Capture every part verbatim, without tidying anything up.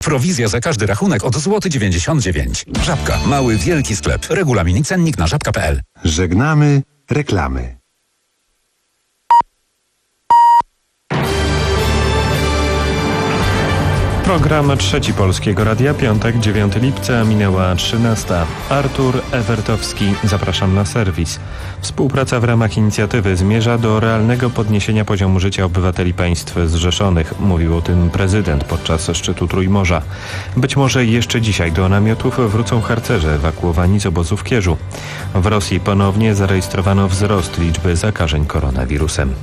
Prowizja za każdy rachunek od złoty dziewięćdziesiąt dziewięć. Żabka. Mały, wielki sklep. Regulamin i cennik na żabka kropka p l. Żegnamy reklamy. Program Trzeci Polskiego Radia, piątek, dziewiątego lipca, minęła trzynasta. Artur Ewertowski, zapraszam na serwis. Współpraca w ramach inicjatywy zmierza do realnego podniesienia poziomu życia obywateli państw zrzeszonych. Mówił o tym prezydent podczas szczytu Trójmorza. Być może jeszcze dzisiaj do namiotów wrócą harcerze ewakuowani z obozu w Kieżu. W Rosji ponownie zarejestrowano wzrost liczby zakażeń koronawirusem.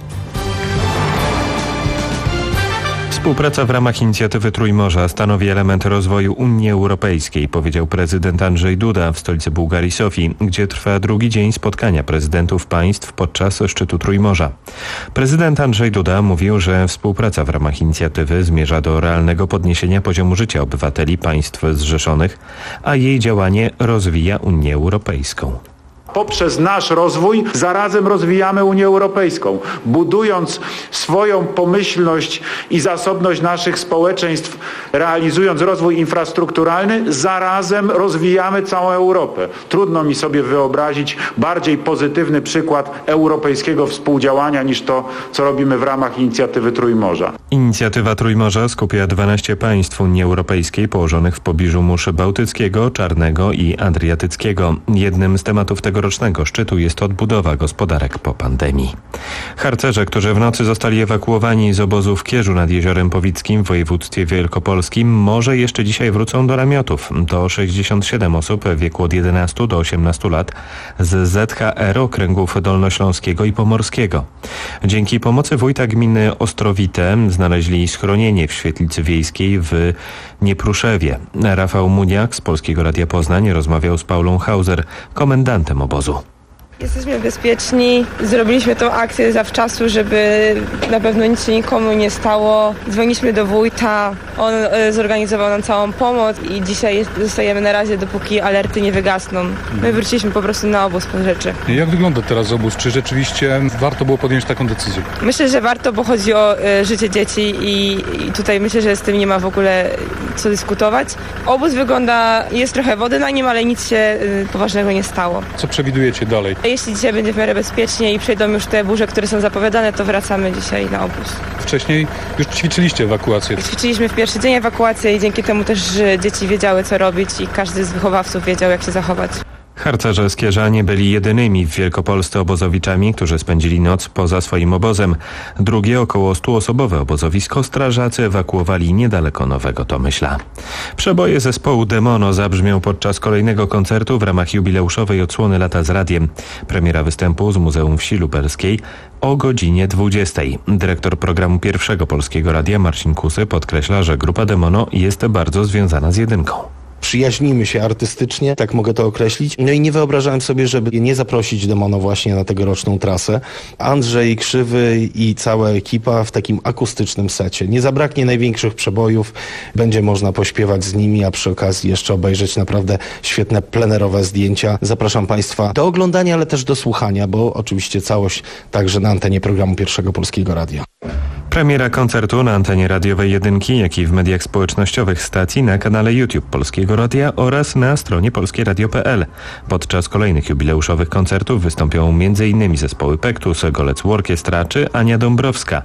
Współpraca w ramach inicjatywy Trójmorza stanowi element rozwoju Unii Europejskiej, powiedział prezydent Andrzej Duda w stolicy Bułgarii Sofii, gdzie trwa drugi dzień spotkania prezydentów państw podczas szczytu Trójmorza. Prezydent Andrzej Duda mówił, że współpraca w ramach inicjatywy zmierza do realnego podniesienia poziomu życia obywateli państw zrzeszonych, a jej działanie rozwija Unię Europejską. Poprzez nasz rozwój zarazem rozwijamy Unię Europejską, budując swoją pomyślność i zasobność naszych społeczeństw, realizując rozwój infrastrukturalny, zarazem rozwijamy całą Europę. Trudno mi sobie wyobrazić bardziej pozytywny przykład europejskiego współdziałania niż to, co robimy w ramach inicjatywy Trójmorza. Inicjatywa Trójmorza skupia dwanaście państw Unii Europejskiej położonych w pobliżu Morza Bałtyckiego, Czarnego i Adriatyckiego. Jednym z tematów tego rocznego szczytu jest odbudowa gospodarek po pandemii. Harcerze, którzy w nocy zostali ewakuowani z obozu w Kieżu nad Jeziorem Powickim w województwie wielkopolskim, może jeszcze dzisiaj wrócą do namiotów. To sześćdziesiąt siedem osób w wieku od jedenastu do osiemnastu lat z Z H R okręgów dolnośląskiego i pomorskiego. Dzięki pomocy wójta gminy Ostrowite znaleźli schronienie w świetlicy wiejskiej w Niepruszewie. Rafał Muniak z Polskiego Radia Poznań rozmawiał z Paulą Hauser, komendantem obozu. Jesteśmy bezpieczni, zrobiliśmy tą akcję zawczasu, żeby na pewno nic się nikomu nie stało. Dzwoniliśmy do wójta, on zorganizował nam całą pomoc i dzisiaj zostajemy na razie, dopóki alerty nie wygasną. My wróciliśmy po prostu na obóz po rzeczy. Jak wygląda teraz obóz? Czy rzeczywiście warto było podjąć taką decyzję? Myślę, że warto, bo chodzi o życie dzieci i, i tutaj myślę, że z tym nie ma w ogóle co dyskutować. Obóz wygląda, jest trochę wody na nim, ale nic się poważnego nie stało. Co przewidujecie dalej? Jeśli dzisiaj będzie w miarę bezpiecznie i przejdą już te burze, które są zapowiadane, to wracamy dzisiaj na obóz. Wcześniej już ćwiczyliście ewakuację. Ćwiczyliśmy w pierwszy dzień ewakuację i dzięki temu też dzieci wiedziały, co robić i każdy z wychowawców wiedział, jak się zachować. Harcerze z Kieża nie byli jedynymi w Wielkopolsce obozowiczami, którzy spędzili noc poza swoim obozem. Drugie, około stuosobowe obozowisko strażacy ewakuowali niedaleko Nowego Tomyśla. Przeboje zespołu Demono zabrzmią podczas kolejnego koncertu w ramach jubileuszowej odsłony Lata z Radiem. Premiera występu z Muzeum Wsi Lubelskiej o godzinie dwudziestej. Dyrektor programu Pierwszego Polskiego Radia Marcin Kusy podkreśla, że grupa Demono jest bardzo związana z jedynką. Przyjaźnimy się artystycznie, tak mogę to określić. No i nie wyobrażałem sobie, żeby nie zaprosić Demono właśnie na tegoroczną trasę. Andrzej Krzywy i cała ekipa w takim akustycznym secie. Nie zabraknie największych przebojów, będzie można pośpiewać z nimi, a przy okazji jeszcze obejrzeć naprawdę świetne plenerowe zdjęcia. Zapraszam Państwa do oglądania, ale też do słuchania, bo oczywiście całość także na antenie programu Pierwszego Polskiego Radia. Premiera koncertu na antenie radiowej Jedynki, jak i w mediach społecznościowych stacji na kanale YouTube Polskiego Radia oraz na stronie polskie radio kropka p l. Podczas kolejnych jubileuszowych koncertów wystąpią między innymi zespoły Pektus, Golec Orkiestra czy Ania Dąbrowska.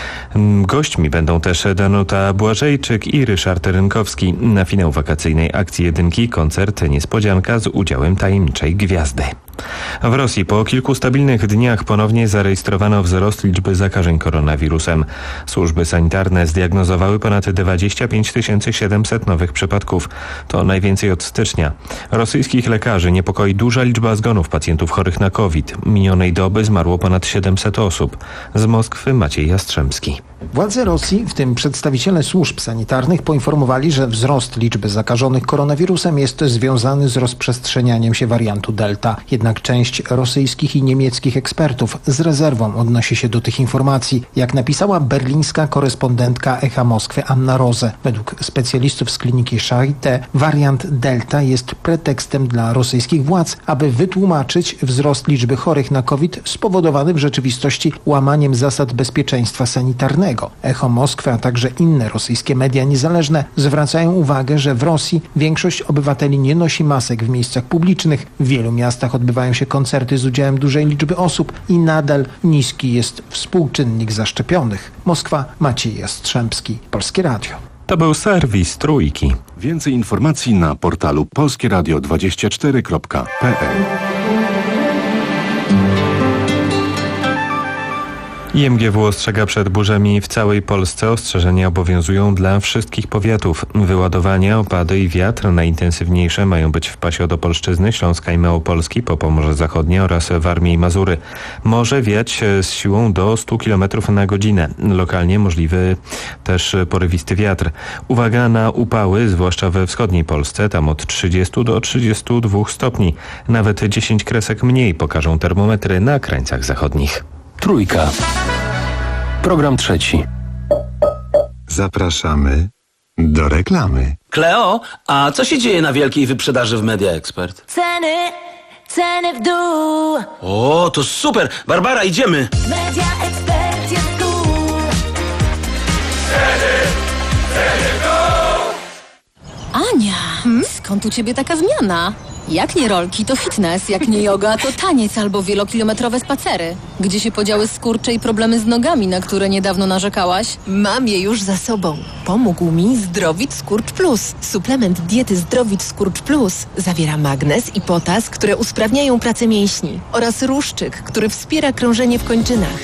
Gośćmi będą też Danuta Błażejczyk i Ryszard Rynkowski. Na finał wakacyjnej akcji Jedynki koncert niespodzianka z udziałem tajemniczej gwiazdy. W Rosji po kilku stabilnych dniach ponownie zarejestrowano wzrost liczby zakażeń koronawirusem. Służby sanitarne zdiagnozowały ponad dwadzieścia pięć tysięcy siedemset nowych przypadków. To najwięcej od stycznia. Rosyjskich lekarzy niepokoi duża liczba zgonów pacjentów chorych na COVID. Minionej doby zmarło ponad siedemset osób. Z Moskwy Maciej Jastrzębski. Władze Rosji, w tym przedstawiciele służb sanitarnych, poinformowali, że wzrost liczby zakażonych koronawirusem jest związany z rozprzestrzenianiem się wariantu Delta. Jednak część rosyjskich i niemieckich ekspertów z rezerwą odnosi się do tych informacji. Jak napisała berlińska korespondentka Echa Moskwy Anna Rose, według specjalistów z kliniki Charité wariant Delta jest pretekstem dla rosyjskich władz, aby wytłumaczyć wzrost liczby chorych na COVID spowodowany w rzeczywistości łamaniem zasad bezpieczeństwa sanitarnego. Załęckiego. Echo Moskwy, a także inne rosyjskie media niezależne zwracają uwagę, że w Rosji większość obywateli nie nosi masek w miejscach publicznych. W wielu miastach odbywają się koncerty z udziałem dużej liczby osób i nadal niski jest współczynnik zaszczepionych. Moskwa, Maciej Jastrzębski, Polskie Radio. To był serwis Trójki. Więcej informacji na portalu polskie radio dwadzieścia cztery kropka p l. I M G W ostrzega przed burzami w całej Polsce. Ostrzeżenia obowiązują dla wszystkich powiatów. Wyładowania, opady i wiatr najintensywniejsze mają być w pasie od Opolszczyzny, Śląska i Małopolski po Pomorze Zachodnie oraz Warmii i Mazury. Może wiać z siłą do stu kilometrów na godzinę. Lokalnie możliwy też porywisty wiatr. Uwaga na upały, zwłaszcza we wschodniej Polsce, tam od trzydziestu do trzydziestu dwóch stopni. Nawet dziesięć kresek mniej pokażą termometry na krańcach zachodnich. Trójka. Program trzeci. Zapraszamy do reklamy. Kleo, a co się dzieje na wielkiej wyprzedaży w Media Expert? Ceny, ceny w dół. O, to super! Barbara, idziemy! Media Expert jest cool. Ceny, ceny w dół! Ania, hmm? Skąd u ciebie taka zmiana? Jak nie rolki, to fitness, jak nie yoga, to taniec albo wielokilometrowe spacery. Gdzie się podziały skurcze i problemy z nogami, na które niedawno narzekałaś? Mam je już za sobą. Pomógł mi Zdrowit Skurcz Plus. Suplement diety Zdrowit Skurcz Plus zawiera magnez i potas, które usprawniają pracę mięśni oraz ruszczyk, który wspiera krążenie w kończynach.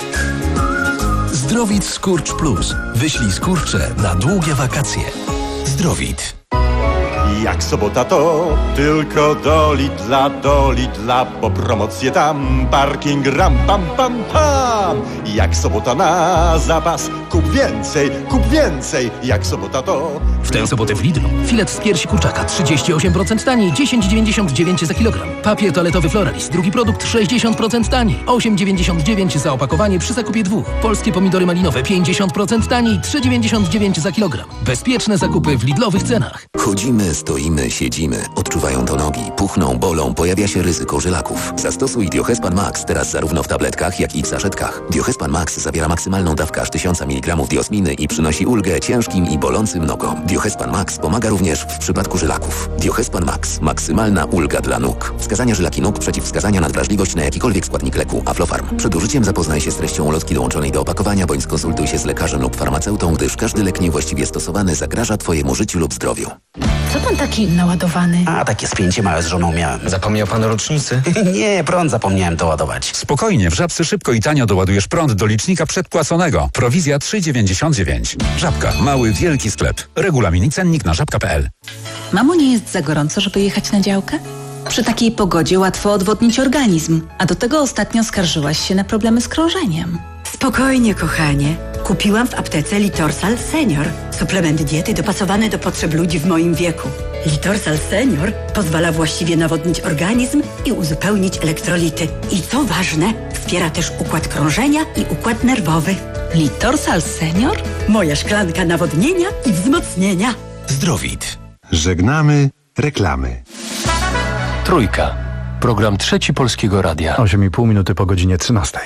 Zdrowit Skurcz Plus. Wyślij skurcze na długie wakacje. Zdrowit. Jak sobota to tylko do Lidla, do Lidla, bo promocje tam, parking ram, pam, pam, pam. Jak sobota na zapas, kup więcej, kup więcej. Jak sobota to... W tę sobotę w Lidlu filet z piersi kurczaka trzydzieści osiem procent taniej, dziesięć dziewięćdziesiąt dziewięć za kilogram. Papier toaletowy Floralis, drugi produkt sześćdziesiąt procent taniej, osiem dziewięćdziesiąt dziewięć za opakowanie przy zakupie dwóch. Polskie pomidory malinowe pięćdziesiąt procent taniej, trzy dziewięćdziesiąt dziewięć za kilogram. Bezpieczne zakupy w Lidlowych cenach. Chodzimy, stoimy, siedzimy. Odczuwają to nogi, puchną, bolą, pojawia się ryzyko żylaków. Zastosuj Diohespan Max teraz zarówno w tabletkach, jak i w saszetkach. Diohespan Max zawiera maksymalną dawkę aż tysiąc miligramów diosminy i przynosi ulgę ciężkim i bolącym nogom. Diohespan Max pomaga również w przypadku żylaków. Diohespan Max. Maksymalna ulga dla nóg. Wskazania żylaki nóg, przeciwwskazania na wrażliwość na jakikolwiek składnik leku. Aflofarm. Przed użyciem zapoznaj się z treścią ulotki dołączonej do opakowania, bądź skonsultuj się z lekarzem lub farmaceutą, gdyż każdy lek niewłaściwie stosowany zagraża Twojemu życiu lub zdrowiu. Co pan taki naładowany? A, takie spięcie małe z żoną miałem. Zapomniał pan o rocznicy? Nie, prąd zapomniałem doładować. Spokojnie, w Żabce szybko i tanio doładujesz prąd do licznika przedpłaconego. Prowizja trzy dziewięćdziesiąt dziewięć. Żabka. Mały, wielki sklep. Regulamin i cennik na żabka kropka p l. Mamo, nie jest za gorąco, żeby jechać na działkę? Przy takiej pogodzie łatwo odwodnić organizm, a do tego ostatnio skarżyłaś się na problemy z krążeniem. Spokojnie, kochanie. Kupiłam w aptece Litorsal Senior. Suplement diety dopasowany do potrzeb ludzi w moim wieku. Litorsal Senior pozwala właściwie nawodnić organizm i uzupełnić elektrolity. I co ważne, wspiera też układ krążenia i układ nerwowy. Litorsal Senior? Moja szklanka nawodnienia i wzmocnienia. Zdrowit. Żegnamy reklamy. Trójka. Program trzeci Polskiego Radia. osiem i pół minuty po godzinie trzynastej.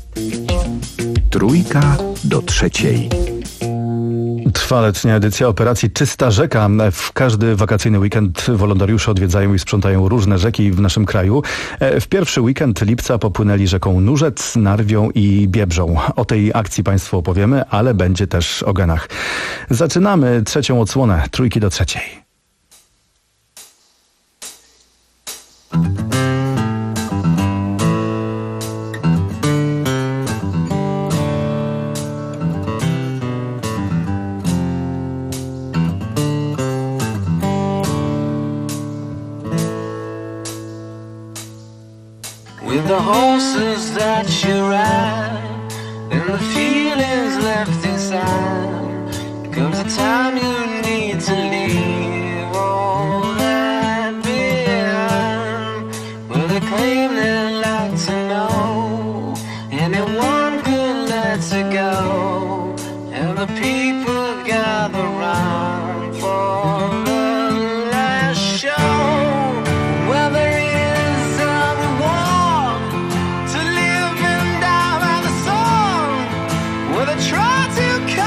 Trójka do trzeciej. Trwa letnia edycja operacji Czysta Rzeka. W każdy wakacyjny weekend wolontariusze odwiedzają i sprzątają różne rzeki w naszym kraju. W pierwszy weekend lipca popłynęli rzeką Nurzec, Narwią i Biebrzą. O tej akcji Państwu opowiemy, ale będzie też o genach. Zaczynamy trzecią odsłonę Trójki do trzeciej. With the horses that you ride and the feelings left inside, comes a time you need to leave all that behind. With a claim they'd like to know, anyone could let it go, and the people gather round for the last show. Well, there is a reward to live and die by the song, where they try to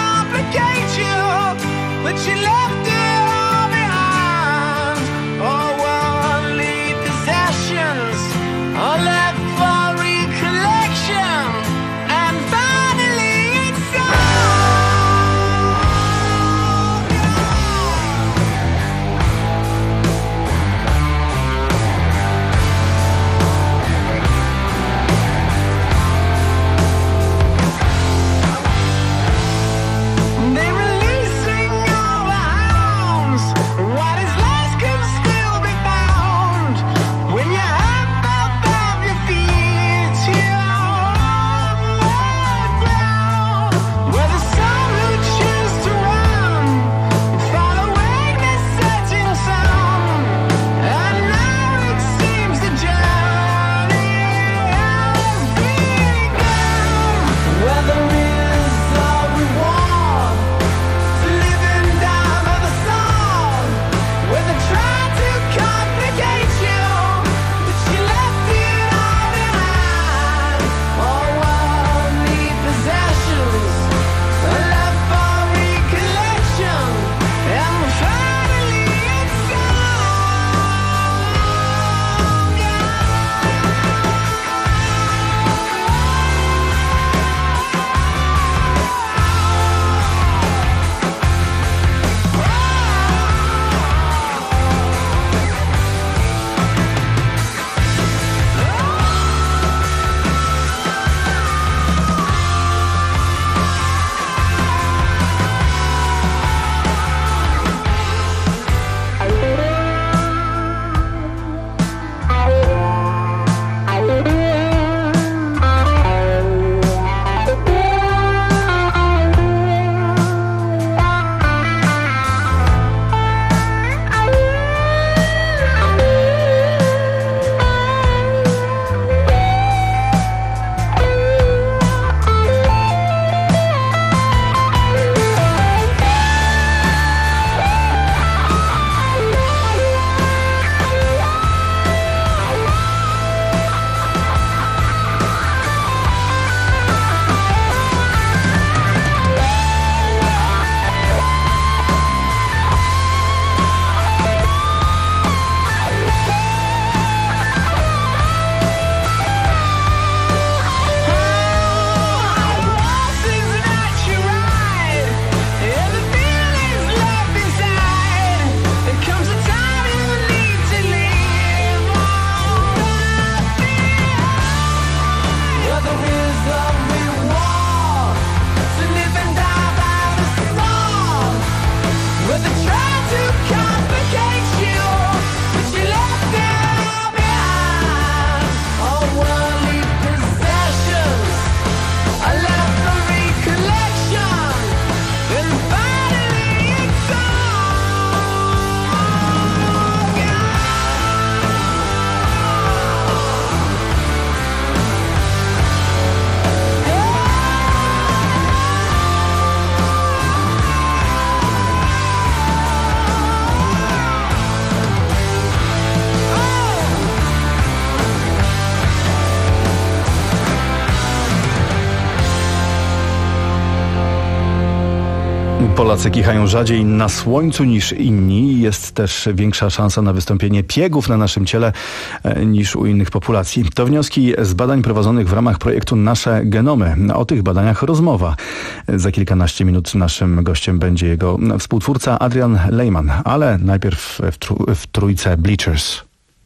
Polacy kichają rzadziej na słońcu niż inni. Jest też większa szansa na wystąpienie piegów na naszym ciele niż u innych populacji. To wnioski z badań prowadzonych w ramach projektu Nasze Genomy. O tych badaniach rozmowa. Za kilkanaście minut naszym gościem będzie jego współtwórca Adrian Lehman, ale najpierw w, tr- w trójce Bleachers.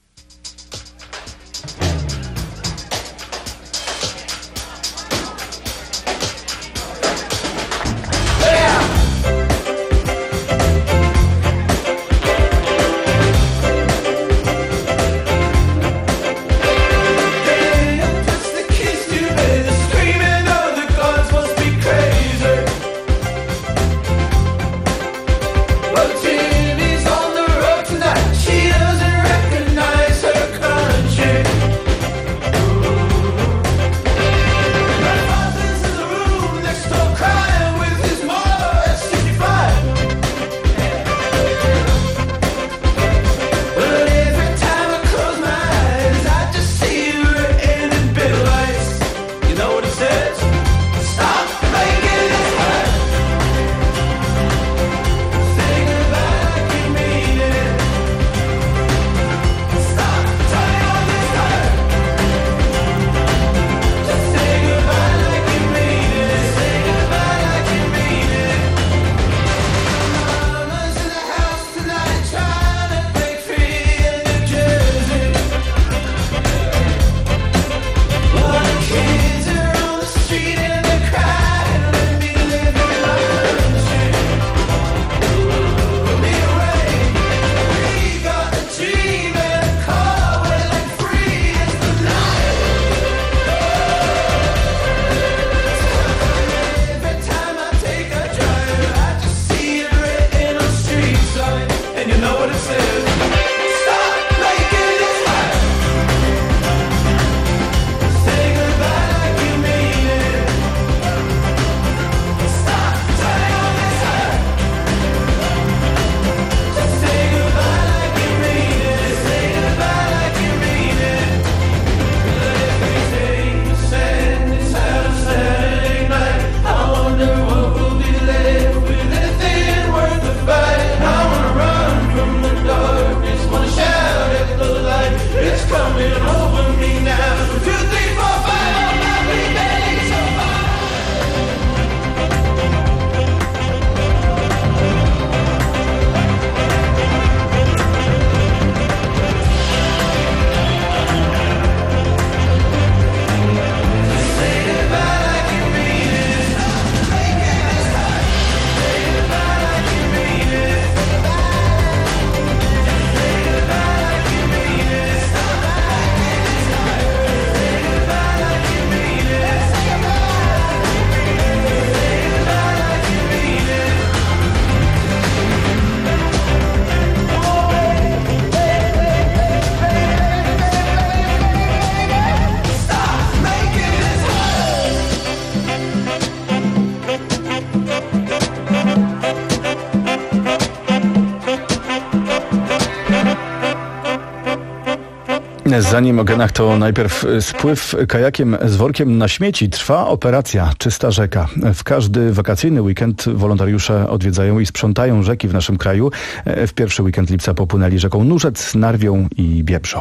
Zanim o genach, to najpierw spływ kajakiem z workiem na śmieci. Trwa operacja Czysta Rzeka. W każdy wakacyjny weekend wolontariusze odwiedzają i sprzątają rzeki w naszym kraju. W pierwszy weekend lipca popłynęli rzeką Nurzec, Narwią i Biebrzą.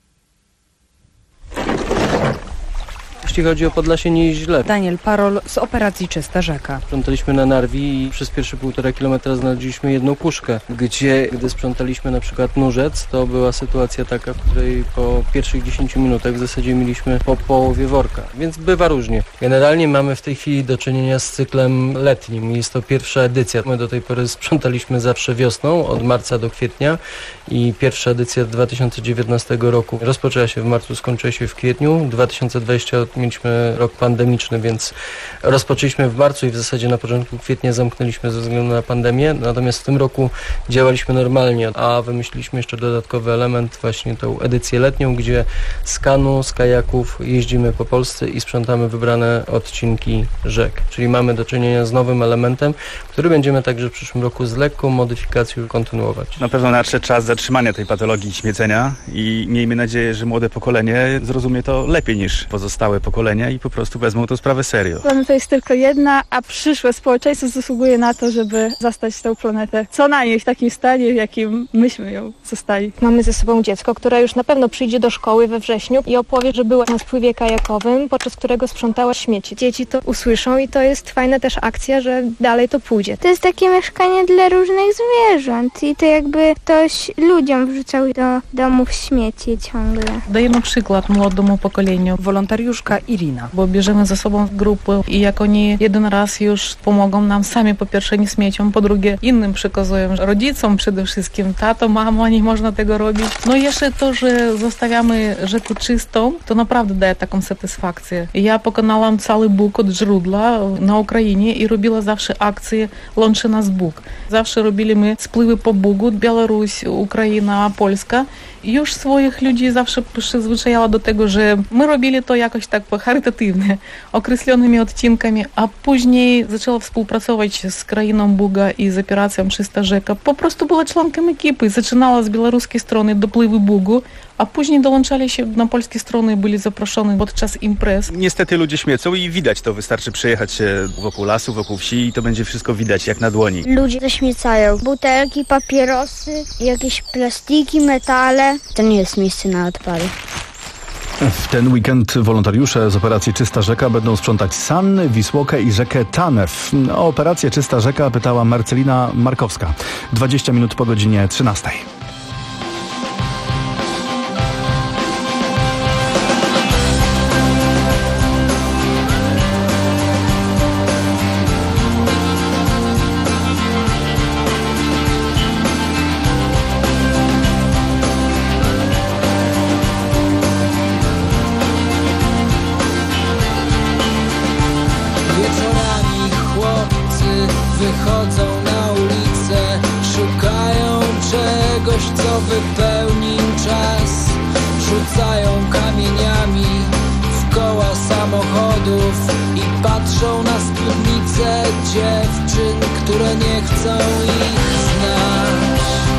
Jeśli chodzi o Podlasie, nie jest źle. Daniel Parol z operacji Czysta Rzeka. Sprzątaliśmy na Narwi i przez pierwsze półtora kilometra znaleźliśmy jedną puszkę, gdzie gdy sprzątaliśmy na przykład Nurzec, to była sytuacja taka, w której po pierwszych dziesięciu minutach w zasadzie mieliśmy po połowie worka, więc bywa różnie. Generalnie mamy w tej chwili do czynienia z cyklem letnim. Jest to pierwsza edycja. My do tej pory sprzątaliśmy zawsze wiosną, od marca do kwietnia i pierwsza edycja dwa tysiące dziewiętnastego roku rozpoczęła się w marcu, skończyła się w kwietniu. dwa tysiące dwudziesty mieliśmy rok pandemiczny, więc rozpoczęliśmy w marcu i w zasadzie na początku kwietnia zamknęliśmy ze względu na pandemię. Natomiast w tym roku działaliśmy normalnie, a wymyśliliśmy jeszcze dodatkowy element, właśnie tą edycję letnią, gdzie z kanu, z kajaków jeździmy po Polsce i sprzątamy wybrane odcinki rzek. Czyli mamy do czynienia z nowym elementem, który będziemy także w przyszłym roku z lekką modyfikacją kontynuować. Na pewno nadszedł czas zatrzymania tej patologii śmiecenia i miejmy nadzieję, że młode pokolenie zrozumie to lepiej niż pozostałe pokolenie. pokolenia i po prostu wezmą tę sprawę serio. Planeta jest tylko jedna, a przyszłe społeczeństwo zasługuje na to, żeby zastać tę planetę co najmniej w takim stanie, w jakim myśmy ją zostali. Mamy ze sobą dziecko, które już na pewno przyjdzie do szkoły we wrześniu i opowie, że była na spływie kajakowym, podczas którego sprzątała śmieci. Dzieci to usłyszą i to jest fajna też akcja, że dalej to pójdzie. To jest takie mieszkanie dla różnych zwierząt i to jakby ktoś ludziom wrzucał do domów śmieci ciągle. Dajemy przykład młodemu pokoleniu. Wolontariuszka Irina. Bo bierzemy ze sobą grupy i jak oni jeden raz już pomogą nam sami, po pierwsze nie śmieciom, po drugie innym przekazują, rodzicom przede wszystkim, tato, mamo, nie można tego robić. No i jeszcze to, że zostawiamy rzekę czystą, to naprawdę daje taką satysfakcję. Ja pokonałam cały Bóg od źródła na Ukrainie i robiła zawsze akcje Łączy nas Bóg. Zawsze robiliśmy spływy po Bugu, Białoruś, Ukraina, Polska. I już swoich ludzi zawsze przyzwyczajała do tego, że my robili to jakoś tak charytatywnie, określonymi odcinkami, a później zaczęła współpracować z Krainą Buga i z operacją Czysta Rzeka. Po prostu była członkiem ekipy. Zaczynała z białoruskiej strony dopływy Bugu, a później dołączali się na polskie strony i byli zaproszeni podczas imprez. Niestety ludzie śmiecą i widać to. Wystarczy przejechać się wokół lasu, wokół wsi i to będzie wszystko widać jak na dłoni. Ludzie zaśmiecają. Butelki, papierosy, jakieś plastiki, metale. To nie jest miejsce na odpady. W ten weekend wolontariusze z operacji Czysta Rzeka będą sprzątać Sanny, Wisłokę i rzekę Tanew. O operację Czysta Rzeka pytała Marcelina Markowska. dwadzieścia minut po godzinie trzynastej. Wychodzą na ulicę, szukają czegoś, co wypełni im czas. Rzucają kamieniami w koła samochodów i patrzą na spódnice dziewczyn, które nie chcą ich znać.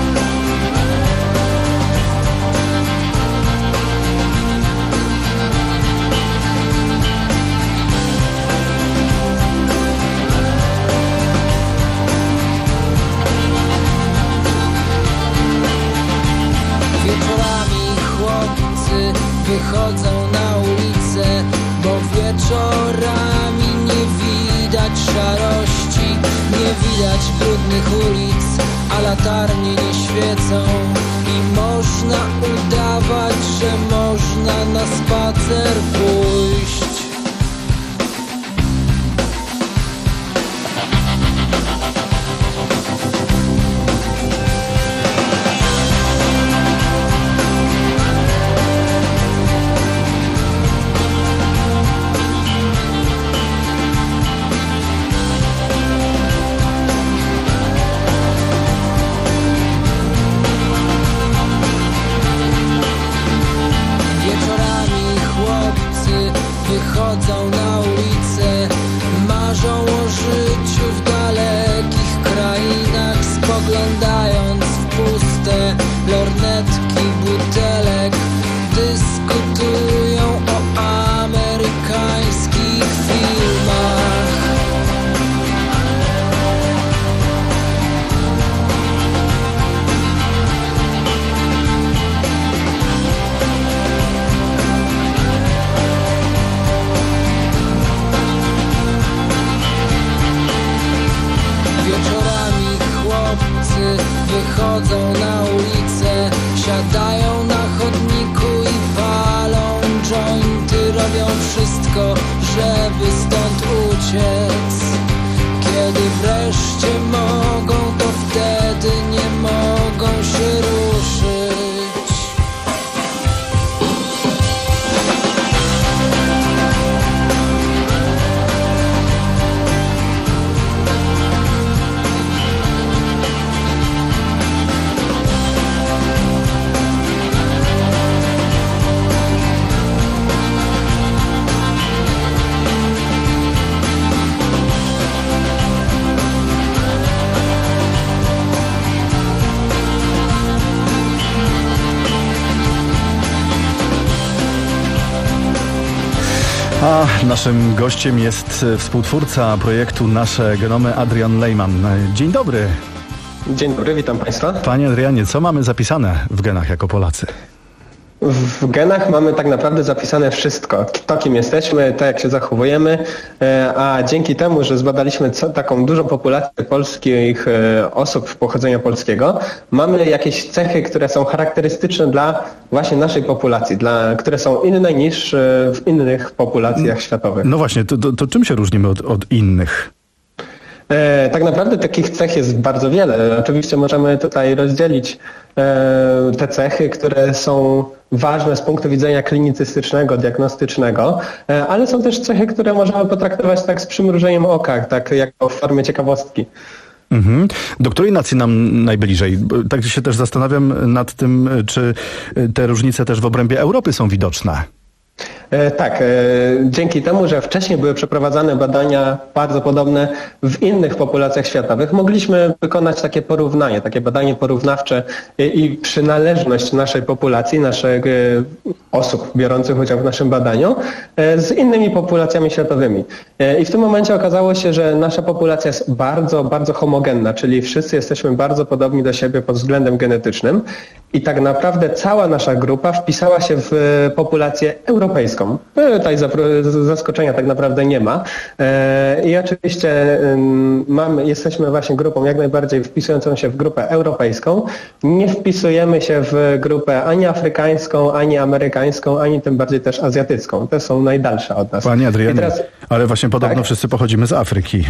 Wychodzą na ulicę, bo wieczorami nie widać szarości, nie widać brudnych ulic, a latarnie nie świecą i można udawać, że można na spacer pójść. A naszym gościem jest współtwórca projektu Nasze Genomy, Adrian Lejman. Dzień dobry. Dzień dobry, witam Państwa. Panie Adrianie, co mamy zapisane w genach jako Polacy? W genach mamy tak naprawdę zapisane wszystko. To, kim jesteśmy, to jak się zachowujemy, a dzięki temu, że zbadaliśmy taką dużą populację polskich osób pochodzenia polskiego, mamy jakieś cechy, które są charakterystyczne dla właśnie naszej populacji, dla, które są inne niż w innych populacjach światowych. No właśnie, to, to, to czym się różnimy od, od innych? E, tak naprawdę takich cech jest bardzo wiele. Oczywiście możemy tutaj rozdzielić e, te cechy, które są ważne z punktu widzenia klinicystycznego, diagnostycznego, e, ale są też cechy, które możemy potraktować tak z przymrużeniem oka, tak jako w formie ciekawostki. Mhm. Do której nacji nam najbliżej? Tak się też zastanawiam nad tym, czy te różnice też w obrębie Europy są widoczne. E, tak, e, dzięki temu, że wcześniej były przeprowadzane badania bardzo podobne w innych populacjach światowych, mogliśmy wykonać takie porównanie, takie badanie porównawcze i, i przynależność naszej populacji, naszych e, osób biorących udział w naszym badaniu e, z innymi populacjami światowymi. E, I w tym momencie okazało się, że nasza populacja jest bardzo, bardzo homogenna, czyli wszyscy jesteśmy bardzo podobni do siebie pod względem genetycznym i tak naprawdę cała nasza grupa wpisała się w populację europejską. Tutaj zaskoczenia tak naprawdę nie ma. I oczywiście mamy, jesteśmy właśnie grupą jak najbardziej wpisującą się w grupę europejską. Nie wpisujemy się w grupę ani afrykańską, ani amerykańską, ani tym bardziej też azjatycką. Te są najdalsze od nas. Panie Adrianie, teraz... ale właśnie podobno tak? wszyscy pochodzimy z Afryki.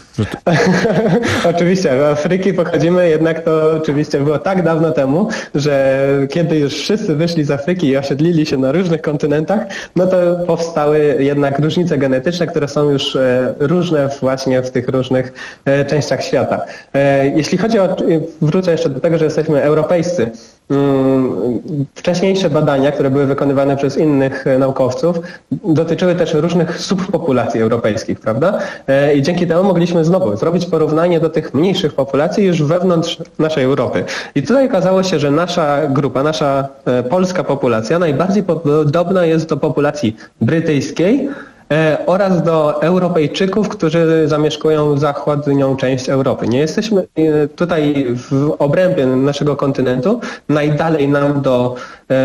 Oczywiście, z Afryki pochodzimy, jednak to oczywiście było tak dawno temu, że kiedy już wszyscy wyszli z Afryki i osiedlili się na różnych kontynentach, no to powstały jednak różnice genetyczne, które są już różne właśnie w tych różnych częściach świata. Jeśli chodzi o, wrócę jeszcze do tego, że jesteśmy europejscy, wcześniejsze badania, które były wykonywane przez innych naukowców, dotyczyły też różnych subpopulacji europejskich, prawda? I dzięki temu mogliśmy znowu zrobić porównanie do tych mniejszych populacji już wewnątrz naszej Europy. I tutaj okazało się, że nasza grupa, nasza polska populacja najbardziej podobna jest do populacji brytyjskiej oraz do Europejczyków, którzy zamieszkują zachodnią część Europy. Nie jesteśmy tutaj w obrębie naszego kontynentu, najdalej nam do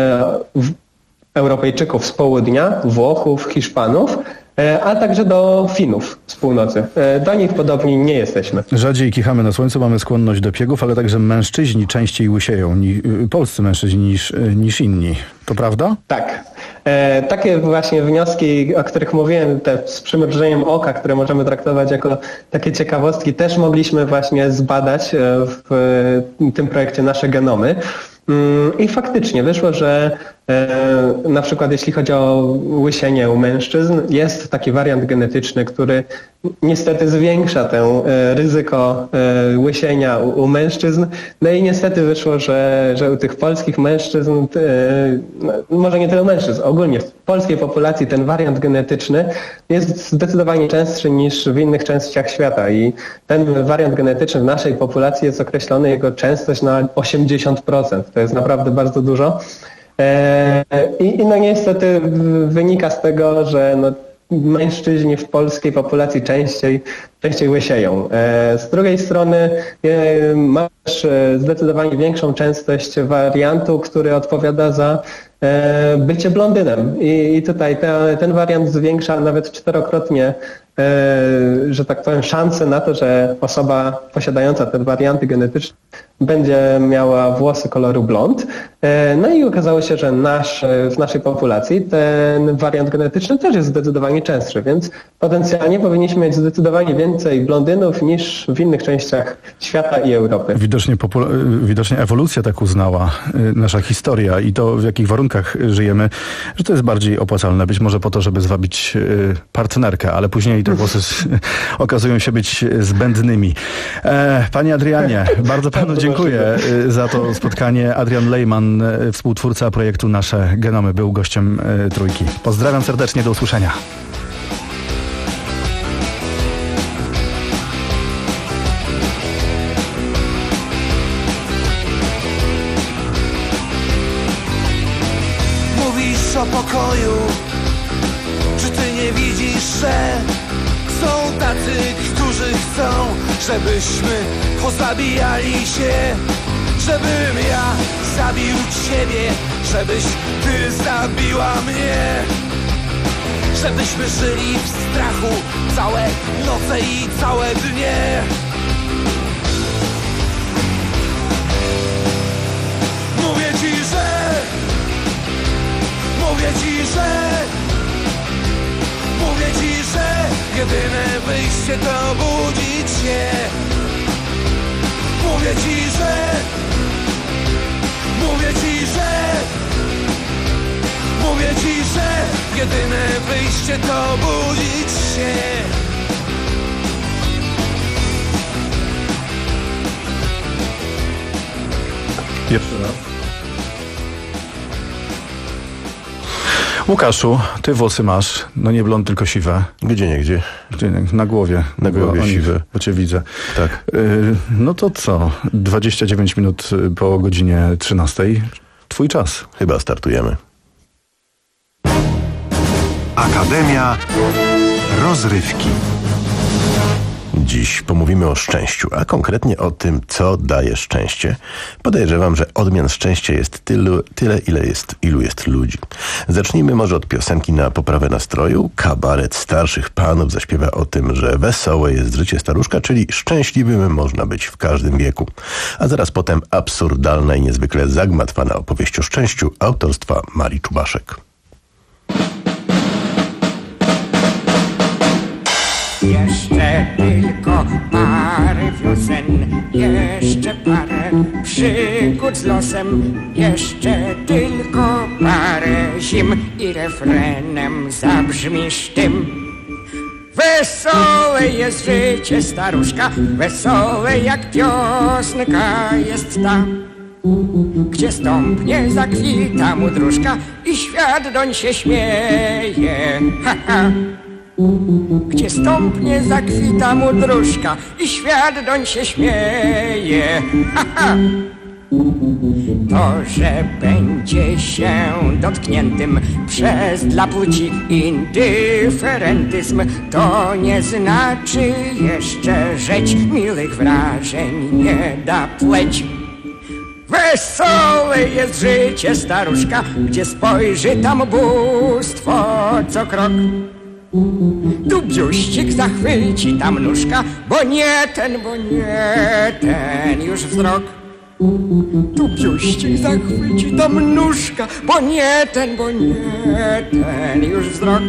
Europejczyków z południa, Włochów, Hiszpanów, a także do Finów z północy. Do nich podobni nie jesteśmy. Rzadziej kichamy na słońcu, mamy skłonność do piegów, ale także mężczyźni częściej łysieją, ni, polscy mężczyźni niż, niż inni. To prawda? Tak. E, takie właśnie wnioski, o których mówiłem, te z przymrużeniem oka, które możemy traktować jako takie ciekawostki, też mogliśmy właśnie zbadać w tym projekcie Nasze Genomy. I faktycznie wyszło, że e, na przykład jeśli chodzi o łysienie u mężczyzn, jest taki wariant genetyczny, który niestety zwiększa tę e, ryzyko e, łysienia u, u mężczyzn. No i niestety wyszło, że, że u tych polskich mężczyzn, e, no, może nie tyle mężczyzn, ogólnie w polskiej populacji ten wariant genetyczny jest zdecydowanie częstszy niż w innych częściach świata i ten wariant genetyczny w naszej populacji jest określony, jego częstość na osiemdziesiąt procent. To jest naprawdę bardzo dużo. I, i no niestety wynika z tego, że no, mężczyźni w polskiej populacji częściej, częściej łysieją. Z drugiej strony mamy też zdecydowanie większą częstość wariantu, który odpowiada za bycie blondynem. I, i tutaj te, ten wariant zwiększa nawet czterokrotnie, że tak powiem, szanse na to, że osoba posiadająca te warianty genetyczne będzie miała włosy koloru blond. No i okazało się, że nasz, w naszej populacji ten wariant genetyczny też jest zdecydowanie częstszy, więc potencjalnie powinniśmy mieć zdecydowanie więcej blondynów niż w innych częściach świata i Europy. Widocznie, popula- widocznie ewolucja tak uznała, nasza historia i to, w jakich warunkach żyjemy, że to jest bardziej opłacalne. Być może po to, żeby zwabić partnerkę, ale później te włosy okazują się być zbędnymi. Panie Adrianie, bardzo panu dziękuję za to spotkanie. Adrian Lejman, współtwórca projektu Nasze Genomy, był gościem Trójki. Pozdrawiam serdecznie, do usłyszenia. Mówisz o pokoju, czy ty nie nie widzisz, że są tacy, którzy chcą, żebyśmy pozabijali się, żebym ja zabił ciebie, żebyś ty zabiła mnie, żebyśmy żyli w strachu całe noce i całe dnie. Mówię ci, że Mówię ci, że Mówię ci, że jedyne wyjście to budzić się. Mówię ci, że Mówię ci, że Mówię ci, że jedyne wyjście to budzić się. Jeszcze raz. Łukaszu, ty włosy masz, no nie blond, tylko siwe. Gdzie nie gdzie? Gdzie nie? Na głowie. Na głowie siwe. Bo cię widzę. Tak. Yy, no to co? dwadzieścia dziewięć minut po godzinie trzynastej. Twój czas. Chyba startujemy. Akademia Rozrywki. Dziś pomówimy o szczęściu, a konkretnie o tym, co daje szczęście. Podejrzewam, że odmian szczęścia jest tylu, tyle, ile jest, ilu jest ludzi. Zacznijmy może od piosenki na poprawę nastroju. Kabaret starszych panów zaśpiewa o tym, że wesołe jest życie staruszka, czyli szczęśliwym można być w każdym wieku. A zaraz potem absurdalna i niezwykle zagmatwana opowieść o szczęściu autorstwa Marii Czubaszek. Jeszcze tylko parę wiosen, jeszcze parę przygód z losem, jeszcze tylko parę zim i refrenem zabrzmisz tym. Wesołe jest życie staruszka, wesołe jak piosenka jest ta, gdzie stąpnie zakwita mu dróżka i świat doń się śmieje, ha, ha. Gdzie stąpnie zakwita mu dróżka i świat doń się śmieje, ha, ha. To, że będzie się dotkniętym przez dla płci indyferentyzm, to nie znaczy jeszcze rzeć miłych wrażeń nie da pleć. Wesołe jest życie staruszka, gdzie spojrzy tam bóstwo co krok. Tu biuścik zachwyci tam nóżka, bo nie ten, bo nie ten już wzrok. Tu biuścik zachwyci tam nóżka, bo nie ten, bo nie ten już wzrok.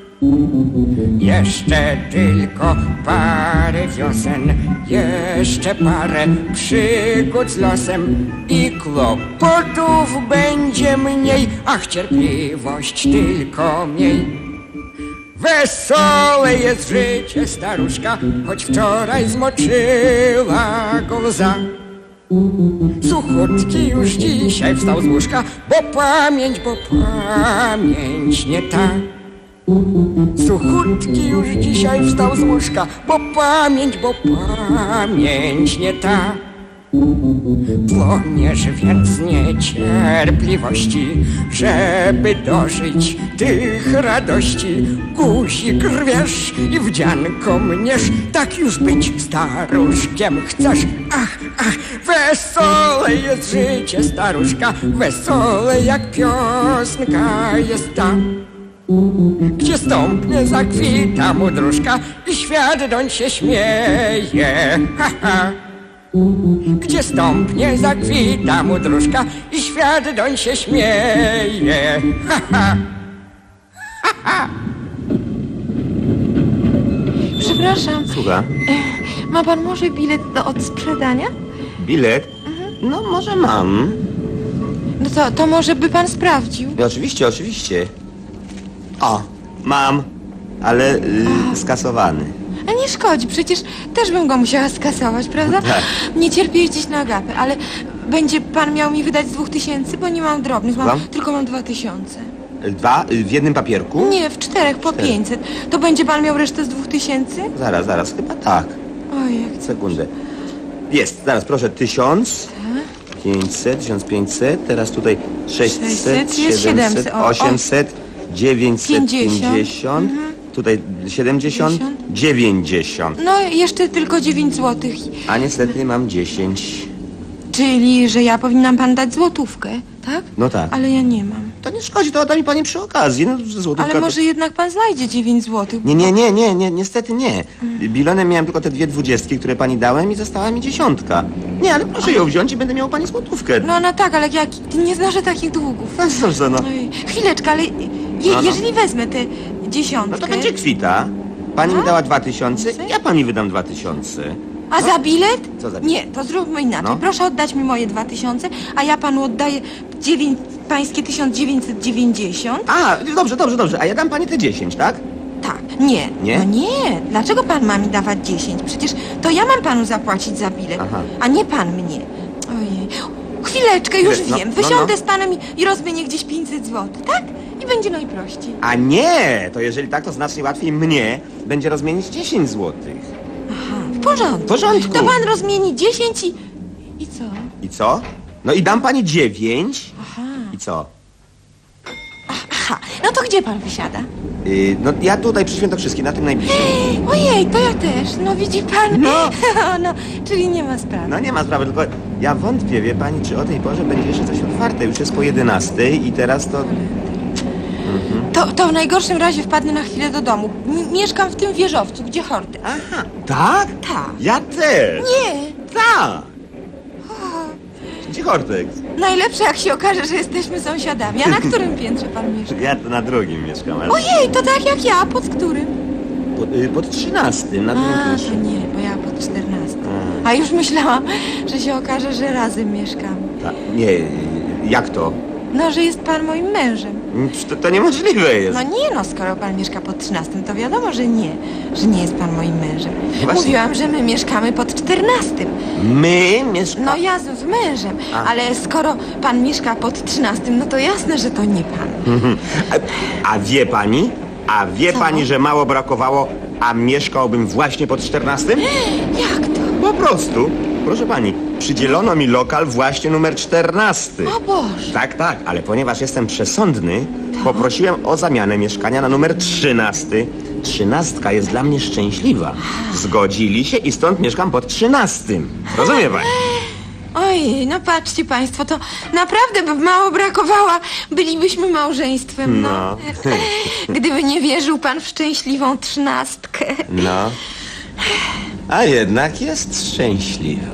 Jeszcze tylko parę wiosen, jeszcze parę przygód z losem i kłopotów będzie mniej, ach cierpliwość tylko miej. Wesołe jest życie staruszka, choć wczoraj zmoczyła go łza. Suchutki już dzisiaj wstał z łóżka, bo pamięć, bo pamięć nie ta. Suchutki już dzisiaj wstał z łóżka, bo pamięć, bo pamięć nie ta. Płoniesz więc niecierpliwości, żeby dożyć tych radości. Guzik rwiesz i wdzianko mniesz, tak już być staruszkiem chcesz. Ach, ach, wesołe jest życie staruszka, wesołe jak piosenka jest ta, gdzie stąpnie zakwita mu dróżka i świat doń się śmieje, ha, ha. Gdzie stąpnie zakwita mu dróżka i świat doń się śmieje, ha, ha. Ha, ha. Przepraszam. Słucham? Ma pan może bilet do odsprzedania? Bilet? No może mam. No to, to może by pan sprawdził. No, oczywiście, oczywiście. O, mam, ale y, skasowany. A nie szkodzi, przecież też bym go musiała skasować, prawda? Tak. Nie cierpię jeździć na agapę, ale będzie pan miał mi wydać z dwóch tysięcy, bo nie mam drobnych, mam, tylko mam dwa tysiące. Dwa? Y, w jednym papierku? Nie, w czterech, po Cztery. pięćset. To będzie pan miał resztę z dwóch tysięcy? Zaraz, zaraz, chyba tak. Ojej. Sekundę. Jest, zaraz proszę, tysiąc. Pięćset, tysiąc pięćset, teraz tutaj sześćset, sześćset, jest siedemset, siedemset, o, o. osiemset, dziewięćset pięćdziesiąt, Mhm. tutaj siedemdziesiąt, dziewięćdziesiąt. No, jeszcze tylko dziewięć złotych. A niestety mam dziesięć. Czyli, że ja powinnam pan dać złotówkę, tak? No tak. Ale ja nie mam. To nie szkodzi, to odda mi pani przy okazji. No, złotówka Ale może to... jednak pan znajdzie dziewięć złotych. Nie, nie, nie, nie, nie, niestety nie. Bilonem miałem tylko te dwie dwudziestki, które pani dałem i została mi dziesiątka. Nie, ale proszę ją wziąć i będę miał pani złotówkę. No, no tak, ale jak ty nie znoszę takich długów. No, no, no. Oj, chwileczkę, ale je, No, no. jeżeli wezmę tę dziesiątkę... No to będzie kwita. Pani mi dała dwa tysiące, ja pani wydam dwa tysiące. A za bilet? Co za bilet? Nie, to zróbmy inaczej. No. Proszę oddać mi moje dwa tysiące, a ja panu oddaję dziewięć, pańskie tysiąc dziewięćset dziewięćdziesiąt. A, dobrze, dobrze, dobrze. A ja dam pani te dziesięć, tak? Tak. Nie. Nie? No nie. Dlaczego pan ma mi dawać dziesięć? Przecież to ja mam panu zapłacić za bilet, Aha. a nie pan mnie. Ojej. Chwileczkę, już No, wiem. no, Wysiądę no. z panem i, i rozmienię gdzieś pięćset złotych, tak? I będzie najprościej. A nie! To jeżeli tak, to znacznie łatwiej mnie będzie rozmienić dziesięć złotych. Aha, w porządku. W porządku. To pan rozmieni dziesięć i... I co? I co? No i dam pani dziewięć. Aha. I co? Aha. No to gdzie pan wysiada? Yy, no ja tutaj przy Świętokrzyskim, na tym najbliższym. Ojej, to ja też. No widzi pan? No. no, czyli nie ma sprawy. No nie ma sprawy, tylko ja wątpię, wie pani, czy o tej porze będzie jeszcze coś otwarte. Już jest po jedenastej i teraz to... Mhm. To, to w najgorszym razie wpadnę na chwilę do domu. M- mieszkam w tym wieżowcu, gdzie hordy. Aha. Tak? Tak. Ja też. Nie. Tak. Gdzie Hortex? Najlepsze jak się okaże, że jesteśmy sąsiadami. A na którym piętrze pan mieszka? Ja to na drugim mieszkam, ale... Ojej, to tak jak ja. Pod którym? Pod, y, pod trzynastym, na drugim A, to piętrze. nie, bo ja pod czternastym. A już myślałam, że się okaże, że razem mieszkamy. Ta, nie, y, jak to? No, że jest pan moim mężem. To, to niemożliwe jest. No nie no, skoro pan mieszka pod trzynastym, to wiadomo, że nie. Że nie jest pan moim mężem. Właśnie. Mówiłam, że my mieszkamy pod czternastym. My mieszkamy... No ja z, z mężem, A. ale skoro pan mieszka pod trzynastym, no to jasne, że to nie pan. A, a wie pani? A wie Co? pani, że mało brakowało, a mieszkałbym właśnie pod czternastym? Jak to? Po prostu. Proszę pani, przydzielono mi lokal właśnie numer czternasty. O Boże. Tak, tak, ale ponieważ jestem przesądny, poprosiłem o zamianę mieszkania na numer trzynasty. Trzynastka jest dla mnie szczęśliwa. Zgodzili się i stąd mieszkam pod trzynastym. Rozumie pani? Ojej, no patrzcie państwo, to naprawdę by mało brakowało, bylibyśmy małżeństwem, no. No. Gdyby nie wierzył pan w szczęśliwą trzynastkę. No. A jednak jest szczęśliwa.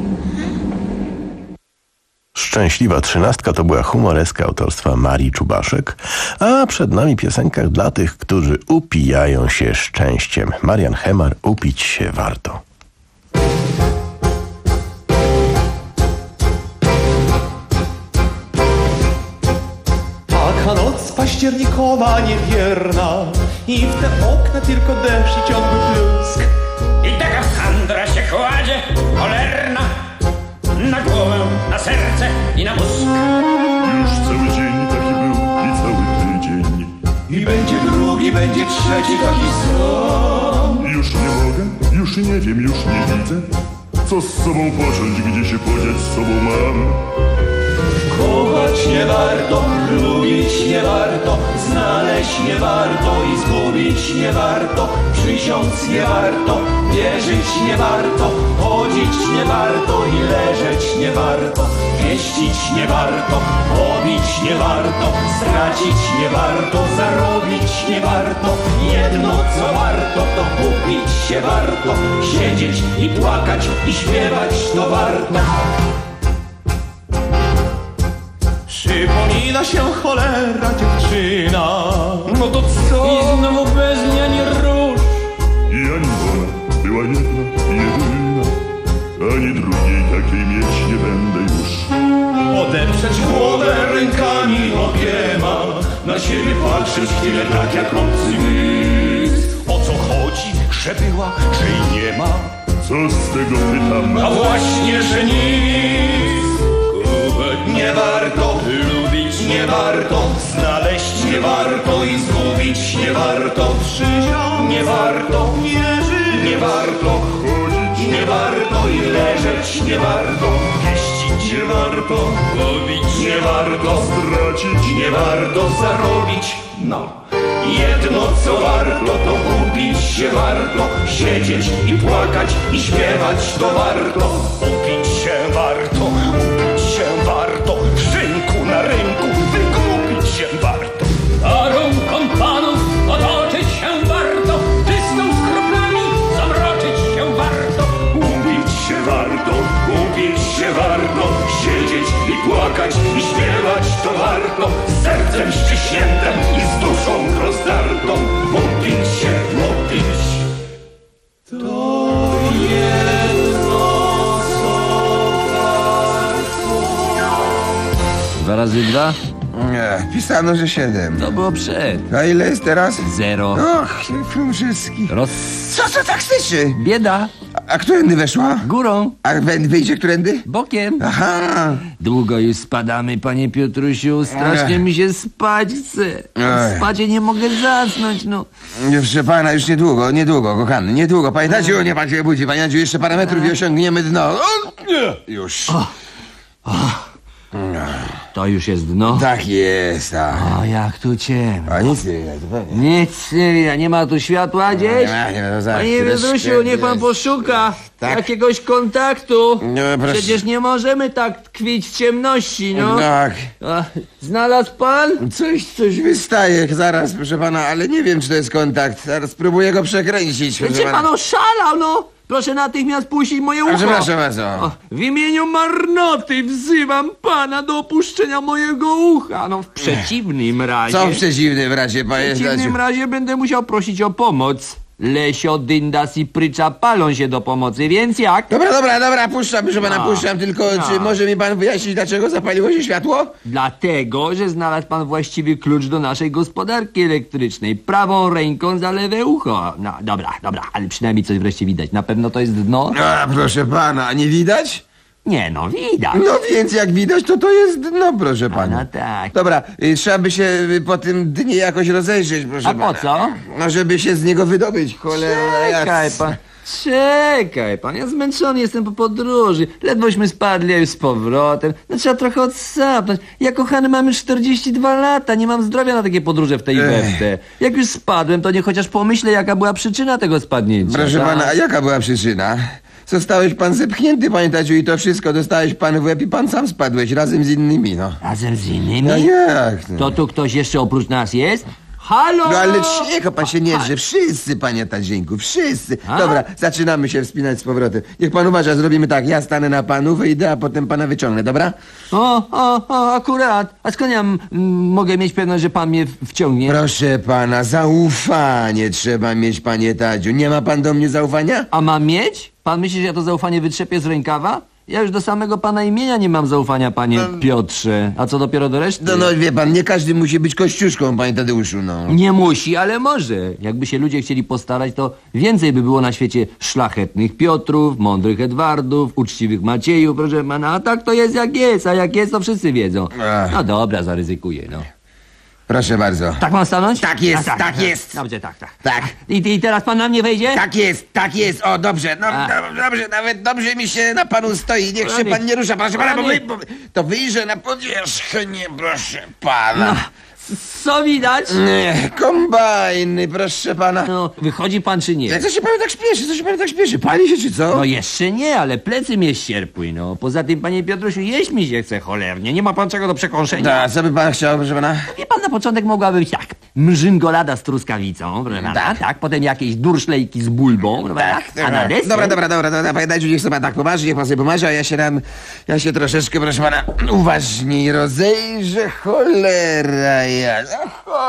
Szczęśliwa trzynastka to była humoreska autorstwa Marii Czubaszek, a przed nami piosenka dla tych, którzy upijają się szczęściem. Marian Hemar, upić się warto. Taka noc październikowa niewierna i w te okna tylko deszcz i ciągły plusk. I taka handra się kładzie, cholerna, na głowę, na serce i na mózg. Już cały dzień taki był i cały tydzień. I będzie drugi, będzie trzeci taki sam. Już nie mogę, już nie wiem, już nie widzę. Co z sobą począć, gdzie się podziać z sobą mam? Kochać nie warto, lubić nie warto, znaleźć nie warto i zgubić nie warto, przysiąc nie warto, wierzyć nie warto, chodzić nie warto i leżeć nie warto, pieścić nie warto, pobić nie warto, stracić nie warto, zarobić nie warto, jedno co warto to kupić się warto, siedzieć i płakać i śpiewać to warto. Przypomina się cholera dziewczyna. No to co? I znowu bez niej ani róż. I ani ona była jedna, jedyna. Ani drugiej takiej mieć nie będę już. Odeprzeć głowę rękami obiema, na siebie patrzeć chwilę tak jak obcy widz. O co chodzi, że była, że jej nie ma? Co z tego pytam? A właśnie, że nic. Nie warto, lubić nie warto, znaleźć nie warto i zgubić nie warto, przysiąc nie warto, wierzyć nie warto, chodzić nie warto i leżeć nie warto, pieścić nie warto, pobić nie warto, stracić nie warto, zarobić, no. Jedno co warto, to upić się warto, siedzieć i płakać i śpiewać to warto. Upić się warto, upić się warto, w rynku na rynku wykupić się warto. A rąką panów otoczyć się warto, dyską z kroplami zamroczyć się warto. Upić się warto, upić się warto, siedzieć i płakać i śpiewać to warto. Z sercem ściśniętym i z duszą rozdartą. Upić się, upić. To jedno co warto. Dwa razy dwa? Nie, pisano, że siedem. To było przed. A ile jest teraz? Zero. Och, wszystkich. Roz... Co to tak syczy? Bieda. A, a którędy weszła? Górą. A wyjdzie którędy? Bokiem. Aha. Długo już spadamy, panie Piotrusiu. Strasznie Ech. mi się spać chce. Ech. Spać nie mogę zasnąć, no. Proszę pana, już niedługo, niedługo, kochany, niedługo. Pamiętajcie, o nie pan się budzi, panie Andrzeju, jeszcze parę metrów i osiągniemy dno. O, nie. Już. O. O. To już jest dno? Tak jest, tak. O, jak tu ciemno. A nic nie widać, to pewnie. Nic nie widać, nie ma tu światła gdzieś? Nie ma, nie ma, to zaraz. Panie Piotrusiu, niech pan poszuka Tak. jakiegoś kontaktu. No, proszę. Przecież nie możemy tak tkwić w ciemności, no. Tak. A, znalazł pan? Coś, coś wystaje zaraz, proszę pana, ale nie wiem, czy to jest kontakt. Zaraz spróbuję go przekręcić, proszę Wiecie pana. pan oszalał, no! Proszę natychmiast puścić moje ucho. Przepraszam bardzo. O, w imieniu marnoty wzywam pana do opuszczenia mojego ucha. No w przeciwnym razie... Co w przeciwnym razie, W panie przeciwnym Stasiu? razie będę musiał prosić o pomoc. Lesio, Dyndas i Prycza palą się do pomocy, więc jak? Dobra, dobra, dobra, puszczam, proszę pana, No. puszczam, tylko No. czy może mi pan wyjaśnić, dlaczego zapaliło się światło? Dlatego, że znalazł pan właściwy klucz do naszej gospodarki elektrycznej. Prawą ręką za lewe ucho. No, dobra, dobra, ale przynajmniej coś wreszcie widać. Na pewno to jest dno? A, proszę pana, a nie widać? Nie, no widać. No więc jak widać, to to jest dno, proszę pana. No tak. Dobra, y, trzeba by się y, po tym dnie jakoś rozejrzeć, proszę A pana. po co? No, żeby się z niego wydobyć, cholera Czekaj jasna. pan, czekaj pan, ja zmęczony jestem po podróży. Ledwośmy spadli, a już z powrotem. No trzeba trochę odsapnąć. Ja kochany mam już czterdzieści dwa lata, nie mam zdrowia na takie podróże w tej Ech. weftę. Jak już spadłem, to nie chociaż pomyślę, jaka była przyczyna tego spadnięcia. Proszę tak? pana, a jaka była przyczyna? Zostałeś pan zepchnięty, panie Tadziu, i to wszystko dostałeś pan w łeb i pan sam spadłeś razem z innymi, no. Razem z innymi? No jak? No, To tu ktoś jeszcze oprócz nas jest? Halo! no ale cicho, pan się nie drze. Wszyscy, panie Tadzieńku, wszyscy. A? Dobra, zaczynamy się wspinać z powrotem. Niech pan uważa, zrobimy tak. Ja stanę na panu, wyjdę, a potem pana wyciągnę, dobra? O, o, o, akurat. A skąd ja m, m, mogę mieć pewność, że pan mnie w- wciągnie? Proszę pana, zaufanie trzeba mieć, panie Tadziu. Nie ma pan do mnie zaufania? A mam mieć? Pan myśli, że ja to zaufanie wytrzepię z rękawa? Ja już do samego pana imienia nie mam zaufania, panie Piotrze. A co dopiero do reszty? No, no wie pan, nie każdy musi być kościuszką, panie Tadeuszu, no. Nie musi, ale może. Jakby się ludzie chcieli postarać, to więcej by było na świecie szlachetnych Piotrów, mądrych Edwardów, uczciwych Maciejów, proszę pana. A tak to jest jak jest, a jak jest, to wszyscy wiedzą. Ach. No dobra, zaryzykuję, no. Proszę bardzo. Tak mam stanąć? Tak jest, A, tak jest. Dobrze, tak, tak. Tak. I, I teraz pan na mnie wejdzie? Tak jest, tak jest. O, dobrze, no, A. no dobrze, nawet dobrze mi się na panu stoi. Niech się Rany. pan nie rusza, proszę pana, bo, wy, Rany. bo to wyjrzę na powierzchnię, proszę pana. No, co widać? Nie, kombajny, proszę pana. No, wychodzi pan czy nie? Jak co się panu tak śpieszy, co się panu tak śpieszy? Pali się czy co? No jeszcze nie, ale plecy mnie ścierpły, no. Poza tym, panie Piotrusiu, jeść mi się chce cholernie. Nie ma pan czego do przekąszenia. Da, co by pan chciał, proszę pana? Wie pan, na początek mogłaby być tak. Mrzygolada z truskawicą, proszę pana, tak. tak. Potem jakieś durszlejki z bulbą, proszę pana, tak. A na deser... Dobra, dobra, dobra, dobra, pamiętajcie, niech sobie pan tak pomarzy, niech pan sobie pomarzy, a ja się tam, ja się troszeczkę, proszę pana, uważniej rozejrzę, cholera jasna,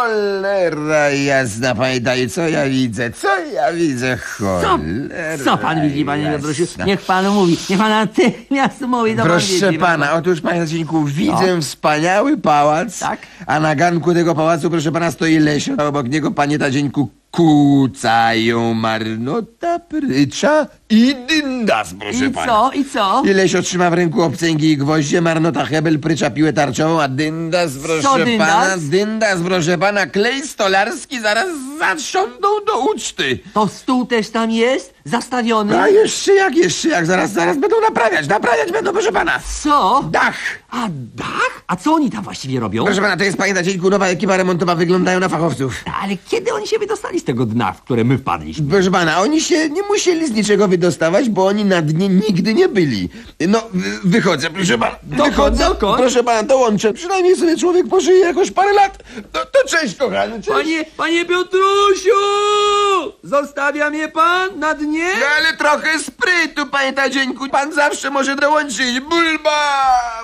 cholera jasna, pamiętaj, co ja widzę, co ja widzę, Co, cholera co pan widzi, panie jasna. Piotrusiu? Niech pan mówi, niech pan natychmiast mówi, co pan Proszę widzi, pana, otóż panie Tacieńku, widzę No. wspaniały pałac, Tak. a na ganku tego pałacu, proszę pana, stoi Lesio, a obok niego, panie Tacieńku, kucają marnota, prycza i dyndas, proszę I pana. co? I co? Ileś otrzyma w ręku obcęgi i gwoździe, marnota hebel, prycza piłę tarczową, a dyndas, proszę Co dyndas? pana, dyndas, proszę pana, klej stolarski zaraz zasiądą do uczty. To stół też tam jest? Zastawiony? A jeszcze jak, jeszcze jak, zaraz, zaraz będą naprawiać, naprawiać będą, proszę pana. Co? Dach. A dach? A co oni tam właściwie robią? Proszę pana, to jest, panie Tacieńku, nowa ekipa remontowa, wyglądają na fachowców. Ale kiedy oni się wydostali z tego dna, w które my wpadliśmy? Proszę pana, oni się nie musieli z niczego wydostawać, bo oni na dnie nigdy nie byli. No, wy- wychodzę, proszę pana. Dokąd, Wychodzę, dokąd? proszę pana, dołączę. Przynajmniej sobie człowiek pożyje jakoś parę lat. No, to cześć, kochany, cześć. Panie, panie Piotrusiu! Zostawia mnie pan na dnie? No, ale trochę sprytu, panie Tadzieńku. Pan zawsze może dołączyć. Bulba!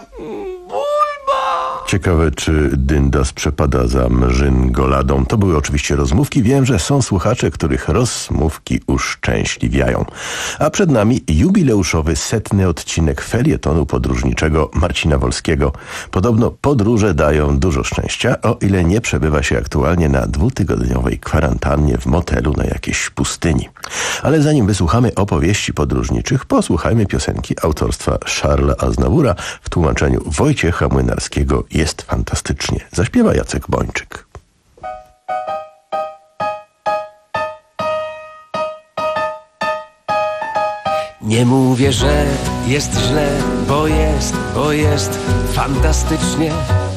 Bulba! Ciekawe, czy dyndas przepada za mrzyn-goladą. To były oczywiście rozmówki. Wiem, że są słuchacze, których rozmówki uszczęśliwiają. A przed nami jubileuszowy setny odcinek felietonu podróżniczego Marcina Wolskiego. Podobno podróże dają dużo szczęścia, o ile nie przebywa się aktualnie na dwutygodniowej kwarantannie w motelu na jakiejś pustyni. Ale zanim wysłuchamy opowieści podróżniczych, posłuchajmy piosenki autorstwa Charlesa Aznavoura w tłumaczeniu Wojciecha Młynarskiego. Jest fantastycznie. Zaśpiewa Jacek Bończyk. Nie mówię, że jest źle, bo jest, bo jest fantastycznie.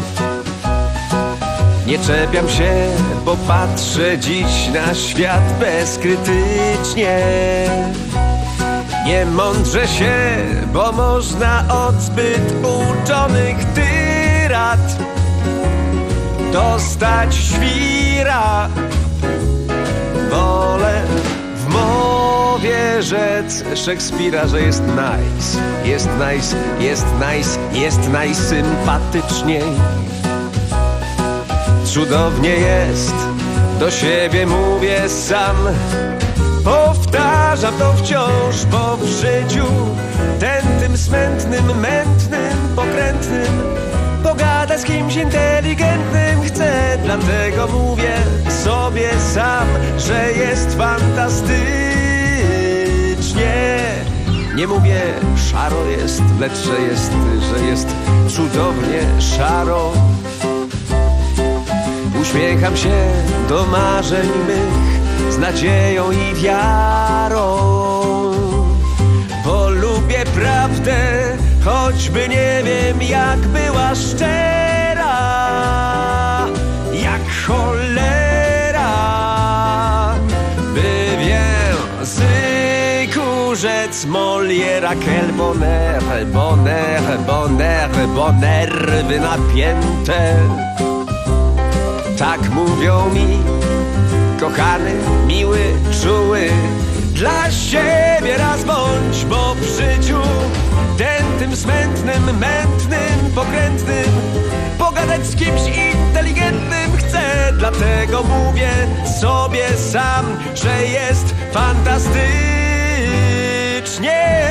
Nie czepiam się, bo patrzę dziś na świat bezkrytycznie. Nie mądrzę się, bo można od zbyt uczonych tyrad dostać świra. Wolę w mowie rzec Szekspira, że jest nice, jest nice, jest nice, jest najsympatyczniej. Cudownie jest, do siebie mówię sam. Powtarzam to wciąż, bo w życiu ten tym smętnym, mętnym, pokrętnym pogadać z kimś inteligentnym chcę. Dlatego mówię sobie sam, że jest fantastycznie. Nie mówię szaro jest, lecz że jest, że jest cudownie szaro. Uśmiecham się do marzeń mych z nadzieją i wiarą, bo lubię prawdę, choćby nie wiem jak była szczera, jak cholera, by w języku rzec Moliera. Quel bonheur, bonheur, bonheur, bonheur, wy napięte. Tak mówią mi, kochany, miły, czuły, dla siebie raz bądź, bo w życiu ten tym smętnym, mętnym, pokrętnym pogadać z kimś inteligentnym chcę. Dlatego mówię sobie sam, że jest fantastycznie.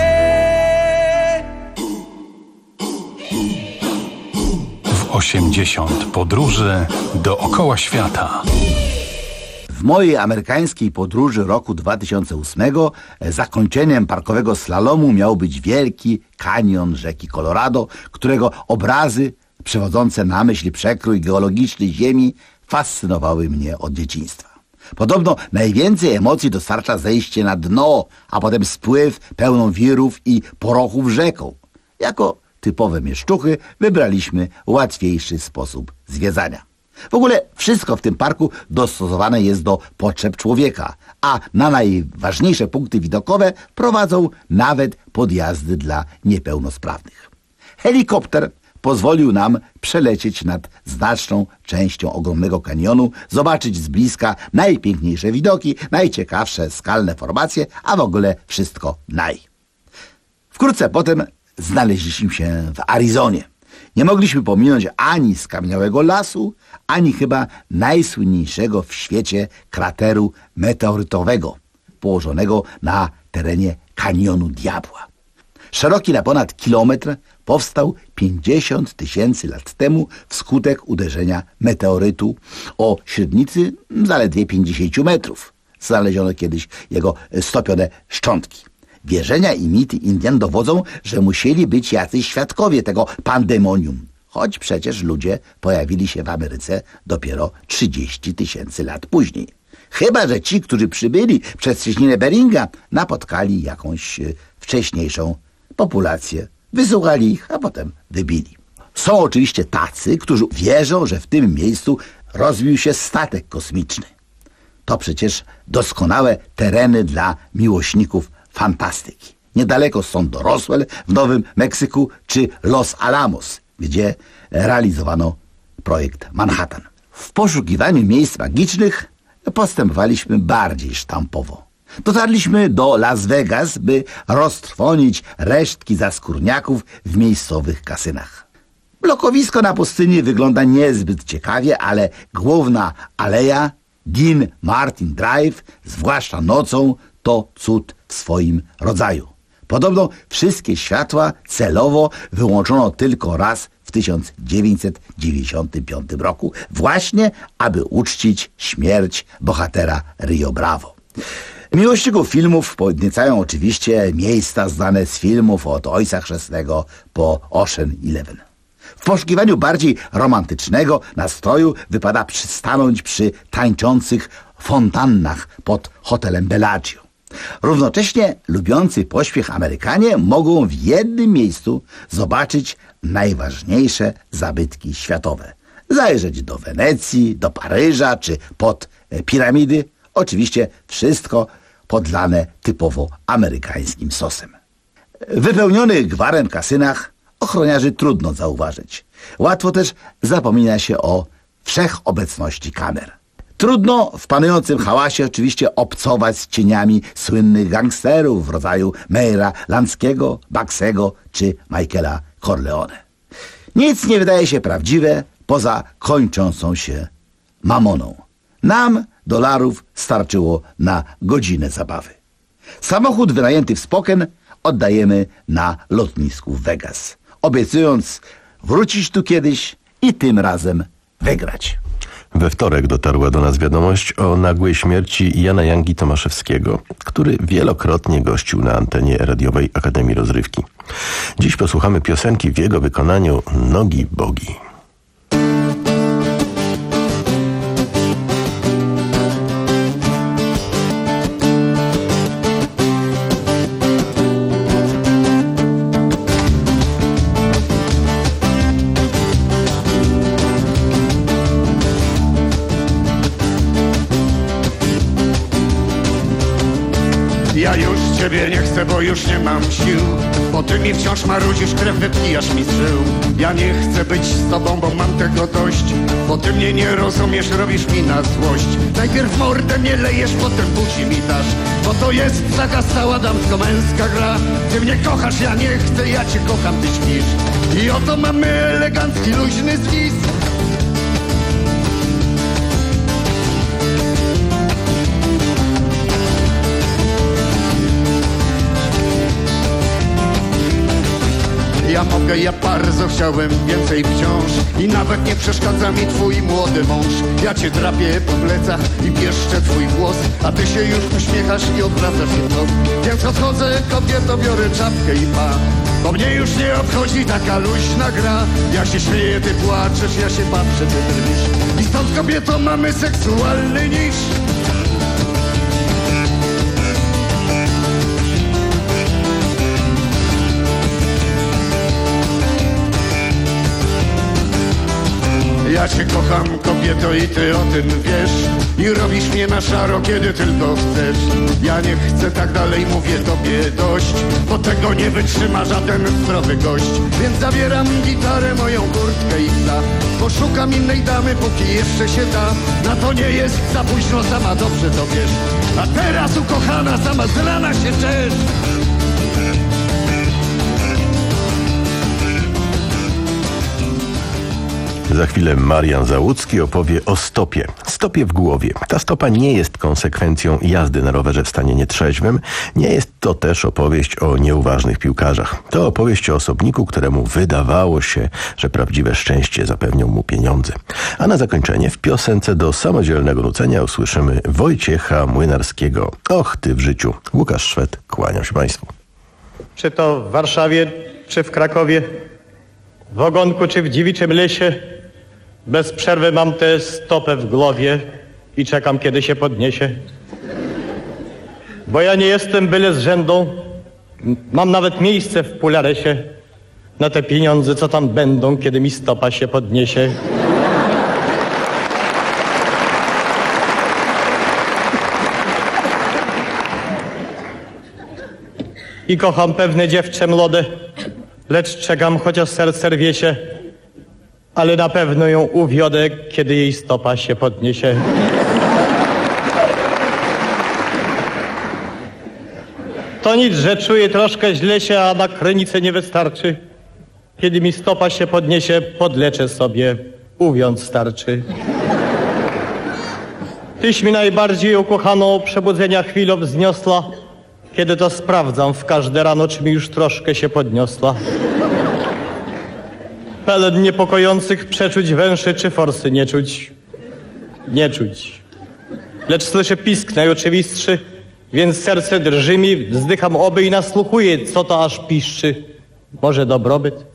osiemdziesiąt podróży dookoła świata. W mojej amerykańskiej podróży roku dwa tysiące ósmego zakończeniem parkowego slalomu miał być wielki kanion rzeki Colorado, którego obrazy przywodzące na myśl przekrój geologiczny Ziemi fascynowały mnie od dzieciństwa. Podobno najwięcej emocji dostarcza zejście na dno, a potem spływ pełną wirów i porochów rzeką. Jako typowe mieszczuchy wybraliśmy łatwiejszy sposób zwiedzania. W ogóle wszystko w tym parku dostosowane jest do potrzeb człowieka, a na najważniejsze punkty widokowe prowadzą nawet podjazdy dla niepełnosprawnych. Helikopter pozwolił nam przelecieć nad znaczną częścią ogromnego kanionu, zobaczyć z bliska najpiękniejsze widoki, najciekawsze skalne formacje, a w ogóle wszystko naj. Wkrótce potem znaleźliśmy się w Arizonie. Nie mogliśmy pominąć ani skamieniałego lasu, ani chyba najsłynniejszego w świecie krateru meteorytowego, położonego na terenie Kanionu Diabła. Szeroki na ponad kilometr, powstał pięćdziesiąt tysięcy lat temu wskutek uderzenia meteorytu o średnicy zaledwie pięćdziesiąt metrów. znaleziono kiedyś jego stopione szczątki. Wierzenia i mity Indian dowodzą, że musieli być jacyś świadkowie tego pandemonium, choć przecież ludzie pojawili się w Ameryce dopiero trzydzieści tysięcy lat później. Chyba że ci, którzy przybyli przez cieśninę Beringa, napotkali jakąś wcześniejszą populację, wysłuchali ich, a potem wybili. Są oczywiście tacy, którzy wierzą, że w tym miejscu rozbił się statek kosmiczny. To przecież doskonałe tereny dla miłośników fantastyki. Niedaleko są do Roswell w Nowym Meksyku czy Los Alamos, gdzie realizowano projekt Manhattan. W poszukiwaniu miejsc magicznych postępowaliśmy bardziej sztampowo. Dotarliśmy do Las Vegas, by roztrwonić resztki zaskórniaków w miejscowych kasynach. Blokowisko na pustyni wygląda niezbyt ciekawie, ale główna aleja, Dean Martin Drive, zwłaszcza nocą, to cud w swoim rodzaju. Podobno wszystkie światła celowo wyłączono tylko raz w tysiąc dziewięćset dziewięćdziesiątym piątym roku, właśnie aby uczcić śmierć bohatera Rio Bravo. Miłośników filmów podniecają oczywiście miejsca znane z filmów od Ojca Chrzestnego po Ocean Eleven. W poszukiwaniu bardziej romantycznego nastroju wypada przystanąć przy tańczących fontannach pod hotelem Bellagio. Równocześnie lubiący pośpiech Amerykanie mogą w jednym miejscu zobaczyć najważniejsze zabytki światowe. Zajrzeć do Wenecji, do Paryża czy pod piramidy. Oczywiście wszystko podlane typowo amerykańskim sosem. W wypełnionych gwarem kasynach ochroniarzy trudno zauważyć. Łatwo też zapomina się o wszechobecności kamer. Trudno w panującym hałasie oczywiście obcować z cieniami słynnych gangsterów w rodzaju Meira Lanckiego, Bugsego czy Michaela Corleone. Nic nie wydaje się prawdziwe poza kończącą się mamoną. Nam dolarów starczyło na godzinę zabawy. Samochód wynajęty w Spokane oddajemy na lotnisku w Vegas, obiecując wrócić tu kiedyś i tym razem wygrać. We wtorek dotarła do nas wiadomość o nagłej śmierci Jana Jangi Tomaszewskiego, który wielokrotnie gościł na antenie radiowej Akademii Rozrywki. Dziś posłuchamy piosenki w jego wykonaniu Nogi Bogi. Ja już ciebie nie chcę, bo już nie mam sił, bo ty mi wciąż marudzisz, krew wypijasz mi z żył. Ja nie chcę być z tobą, bo mam tego dość, bo ty mnie nie rozumiesz, robisz mi na złość. Najpierw mordę mnie lejesz, potem buzi mi dasz, bo to jest taka stała damsko-męska gra. Ty mnie kochasz, ja nie chcę, ja cię kocham, ty śpisz. I oto mamy elegancki, luźny zwis. Ja mogę, ja bardzo chciałem więcej wciąż i nawet nie przeszkadza mi twój młody mąż. Ja cię drapię po plecach i pieszczę twój włos, a ty się już uśmiechasz i odwracasz się wprost. Więc odchodzę, kobieto, biorę czapkę i pa, bo mnie już nie obchodzi taka luźna gra. Ja się śmieję, ty płaczesz, ja się patrzę, ty drwisz. I stąd, kobieto, mamy seksualny niż. Ja cię kocham, kobieto, i ty o tym wiesz, i robisz mnie na szaro, kiedy tylko chcesz. Ja nie chcę tak dalej, mówię tobie dość, bo tego nie wytrzyma żaden zdrowy gość. Więc zabieram gitarę, moją kurtkę i psa, poszukam innej damy, póki jeszcze się da. Na to nie jest za późno, sama dobrze to wiesz. A teraz, ukochana, sama z rana się czesz. Za chwilę Marian Załucki opowie o stopie. Stopie w głowie. Ta stopa nie jest konsekwencją jazdy na rowerze w stanie nietrzeźwym. Nie jest to też opowieść o nieuważnych piłkarzach. To opowieść o osobniku, któremu wydawało się, że prawdziwe szczęście zapewnią mu pieniądze. A na zakończenie w piosence do samodzielnego nucenia usłyszymy Wojciecha Młynarskiego. Och, ty w życiu. Łukasz Szwed, kłaniam się Państwu. Czy to w Warszawie, czy w Krakowie, w Ogonku, czy w Dziewiczym Lesie, bez przerwy mam tę stopę w głowie i czekam, kiedy się podniesie. Bo ja nie jestem byle z rzędą, mam nawet miejsce w Pularesie na te pieniądze, co tam będą, kiedy mi stopa się podniesie. I kocham pewne dziewczę młode, lecz czekam, chociaż serce rwie się, ale na pewno ją uwiodę, kiedy jej stopa się podniesie. To nic, że czuję troszkę źle się, a na krynicę nie wystarczy. Kiedy mi stopa się podniesie, podleczę sobie, uwiąc starczy. Tyś mi najbardziej ukochaną przebudzenia chwilą wzniosła, kiedy to sprawdzam w każde rano, czy mi już troszkę się podniosła. Pełen niepokojących przeczuć węszy, czy forsy nie czuć. Nie czuć. Lecz słyszę pisk najoczywistszy, więc serce drży mi, wzdycham oby i nasłuchuję, co to aż piszczy. Może dobrobyt?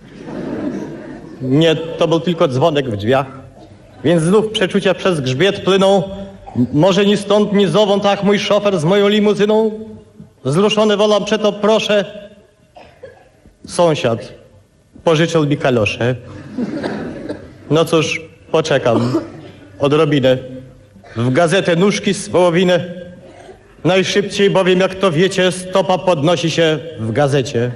Nie, to był tylko dzwonek w drzwiach. Więc znów przeczucia przez grzbiet płyną. Może ni stąd, ni zowąd, ach, mój szofer z moją limuzyną. Wzruszony wolam, przeto proszę. Sąsiad pożyczył mi kalosze. No cóż, poczekam odrobinę. W gazetę nóżki z wołowinę. Najszybciej bowiem, jak to wiecie, stopa podnosi się w gazecie.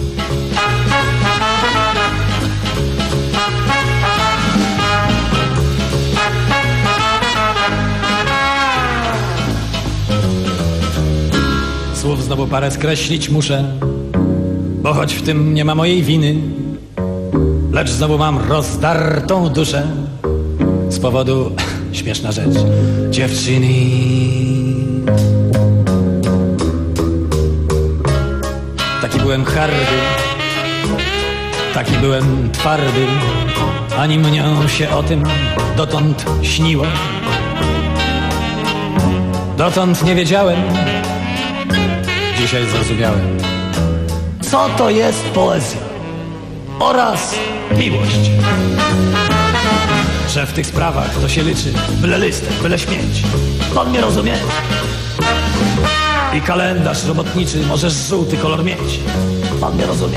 Słów znowu parę skreślić muszę, bo choć w tym nie ma mojej winy, lecz znowu mam rozdartą duszę z powodu, śmieszna rzecz, dziewczyny. Taki byłem hardy, taki byłem twardy, ani mnie się o tym dotąd śniło. Dotąd nie wiedziałem, dzisiaj zrozumiałem, co to jest poezja oraz miłość. Że w tych sprawach to się liczy byle listek, byle śmieć. Pan mnie rozumie? I kalendarz robotniczy możesz żółty kolor mieć. Pan mnie rozumie?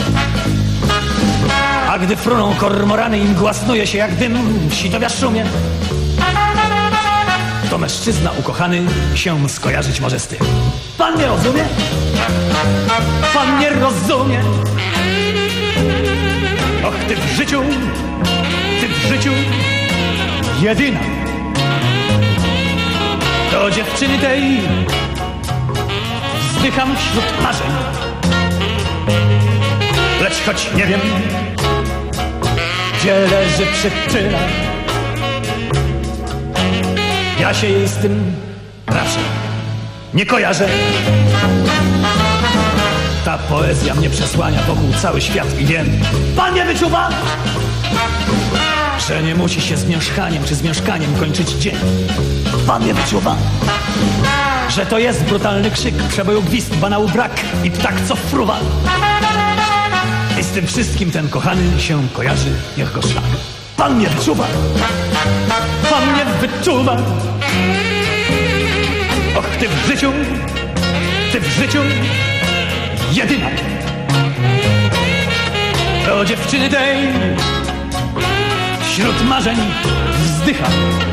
A gdy fruną kormorany i mgła snuje się jak dym w sitowia szumie, to mężczyzna ukochany się skojarzyć może z tym. Pan mnie rozumie? Pan mnie rozumie? Och, ty w życiu, ty w życiu jedyna. Do dziewczyny tej wzdycham wśród marzeń, lecz choć nie wiem, gdzie leży przyczyna, ja się jej z tym raczej nie kojarzę. Ta poezja mnie przesłania wokół cały świat i wiem, pan nie wyczuwa, że nie musi się z mieszkaniem czy z mieszkaniem kończyć dzień. Pan nie wyczuwa, że to jest brutalny krzyk, przeboju gwizd, banału brak i ptak co fruwa. I z tym wszystkim ten kochany się kojarzy, niech go szlak. Pan nie wyczuwa, pan nie wyczuwa. Och, ty w życiu, ty w życiu jedyna. Do dziewczyny tej wśród marzeń wzdycha,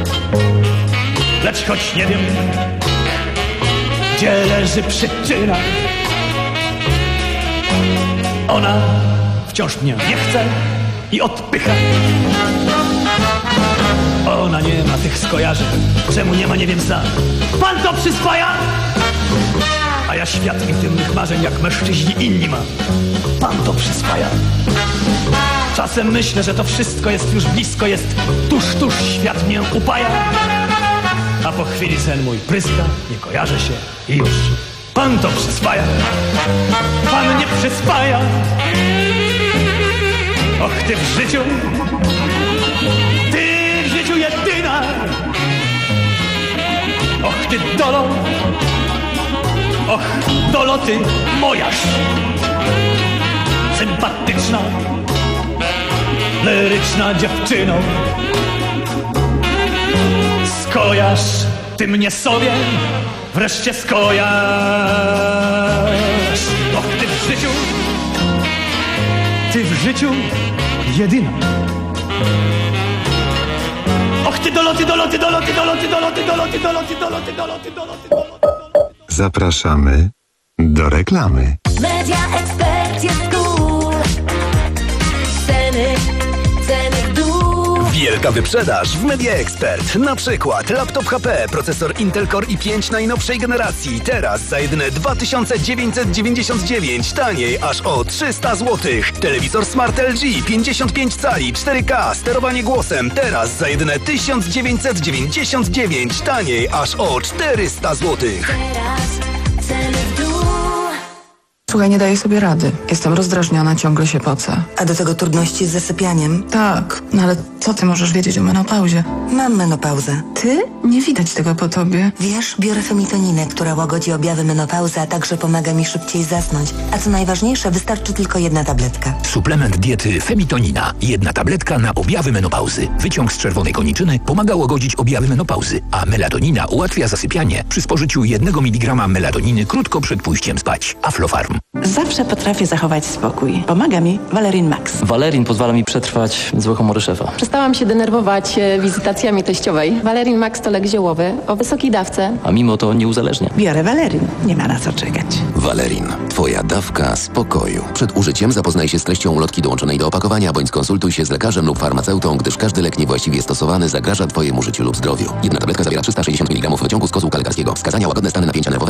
lecz choć nie wiem, gdzie leży przyczyna, ona wciąż mnie nie chce i odpycha. Ona nie ma tych skojarzeń, czemu nie ma nie wiem sam. Pan to przyswaja, a ja świat intymnych marzeń jak mężczyźni inni mam. Pan to przyswaja. Czasem myślę, że to wszystko jest już blisko, jest tuż, tuż świat mnie upaja. A po chwili sen mój pryska, nie kojarzę się i już. Pan to przyswaja, pan nie przyswaja. Och, ty w życiu, ty w życiu ty Dolo, och, Dolo, ty mojaż, sympatyczna, liryczna dziewczyno. Skojarz ty mnie sobie, wreszcie skojarz. Och, ty w życiu, ty w życiu jedyna. Och, ty doloty, doloty, doloty, doloty, doloty, doloty, doloty, doloty, doloty, doloty, doloty. Zapraszamy do reklamy. Media Expert jest cool. Ceny, ceny w dół. Wielka wyprzedaż w Media Expert. Na przykład laptop H P, procesor Intel Core i pięć najnowszej generacji. Teraz za jedyne dwa tysiące dziewięćset dziewięćdziesiąt dziewięć, taniej aż o trzysta złotych. Telewizor Smart L G pięćdziesiąt pięć cali, cztery K, sterowanie głosem. Teraz za jedyne tysiąc dziewięćset dziewięćdziesiąt dziewięć, taniej aż o czterysta złotych. Ceny w dół. Słuchaj, nie daję sobie rady. Jestem rozdrażniona, ciągle się pocę. A do tego trudności z zasypianiem? Tak, no ale co ty możesz wiedzieć o menopauzie? Mam menopauzę. Ty? Nie widać tego po tobie. Wiesz, biorę femitoninę, która łagodzi objawy menopauzy, a także pomaga mi szybciej zasnąć. A co najważniejsze, wystarczy tylko jedna tabletka. Suplement diety Femitonina. Jedna tabletka na objawy menopauzy. Wyciąg z czerwonej koniczyny pomaga łagodzić objawy menopauzy, a melatonina ułatwia zasypianie przy spożyciu jednego miligrama melatoniny krótko przed pójściem spać. Aflofarm. Zawsze potrafię zachować spokój. Pomaga mi Valerin Max. Valerin pozwala mi przetrwać złe humory szefa. Przestałam się denerwować e, wizytacjami teściowej. Valerin Max to lek ziołowy o wysokiej dawce. A mimo to nie uzależnia. Biorę Valerin. Nie ma na co czekać. Valerin. Twoja dawka spokoju. Przed użyciem zapoznaj się z treścią ulotki dołączonej do opakowania, bądź skonsultuj się z lekarzem lub farmaceutą, gdyż każdy lek niewłaściwie stosowany zagraża Twojemu życiu lub zdrowiu. Jedna tabletka zawiera trzysta sześćdziesiąt miligramów wyciągu z kozłka lekarskiego. Wskazania: łagodne stany napięcia nerwowego.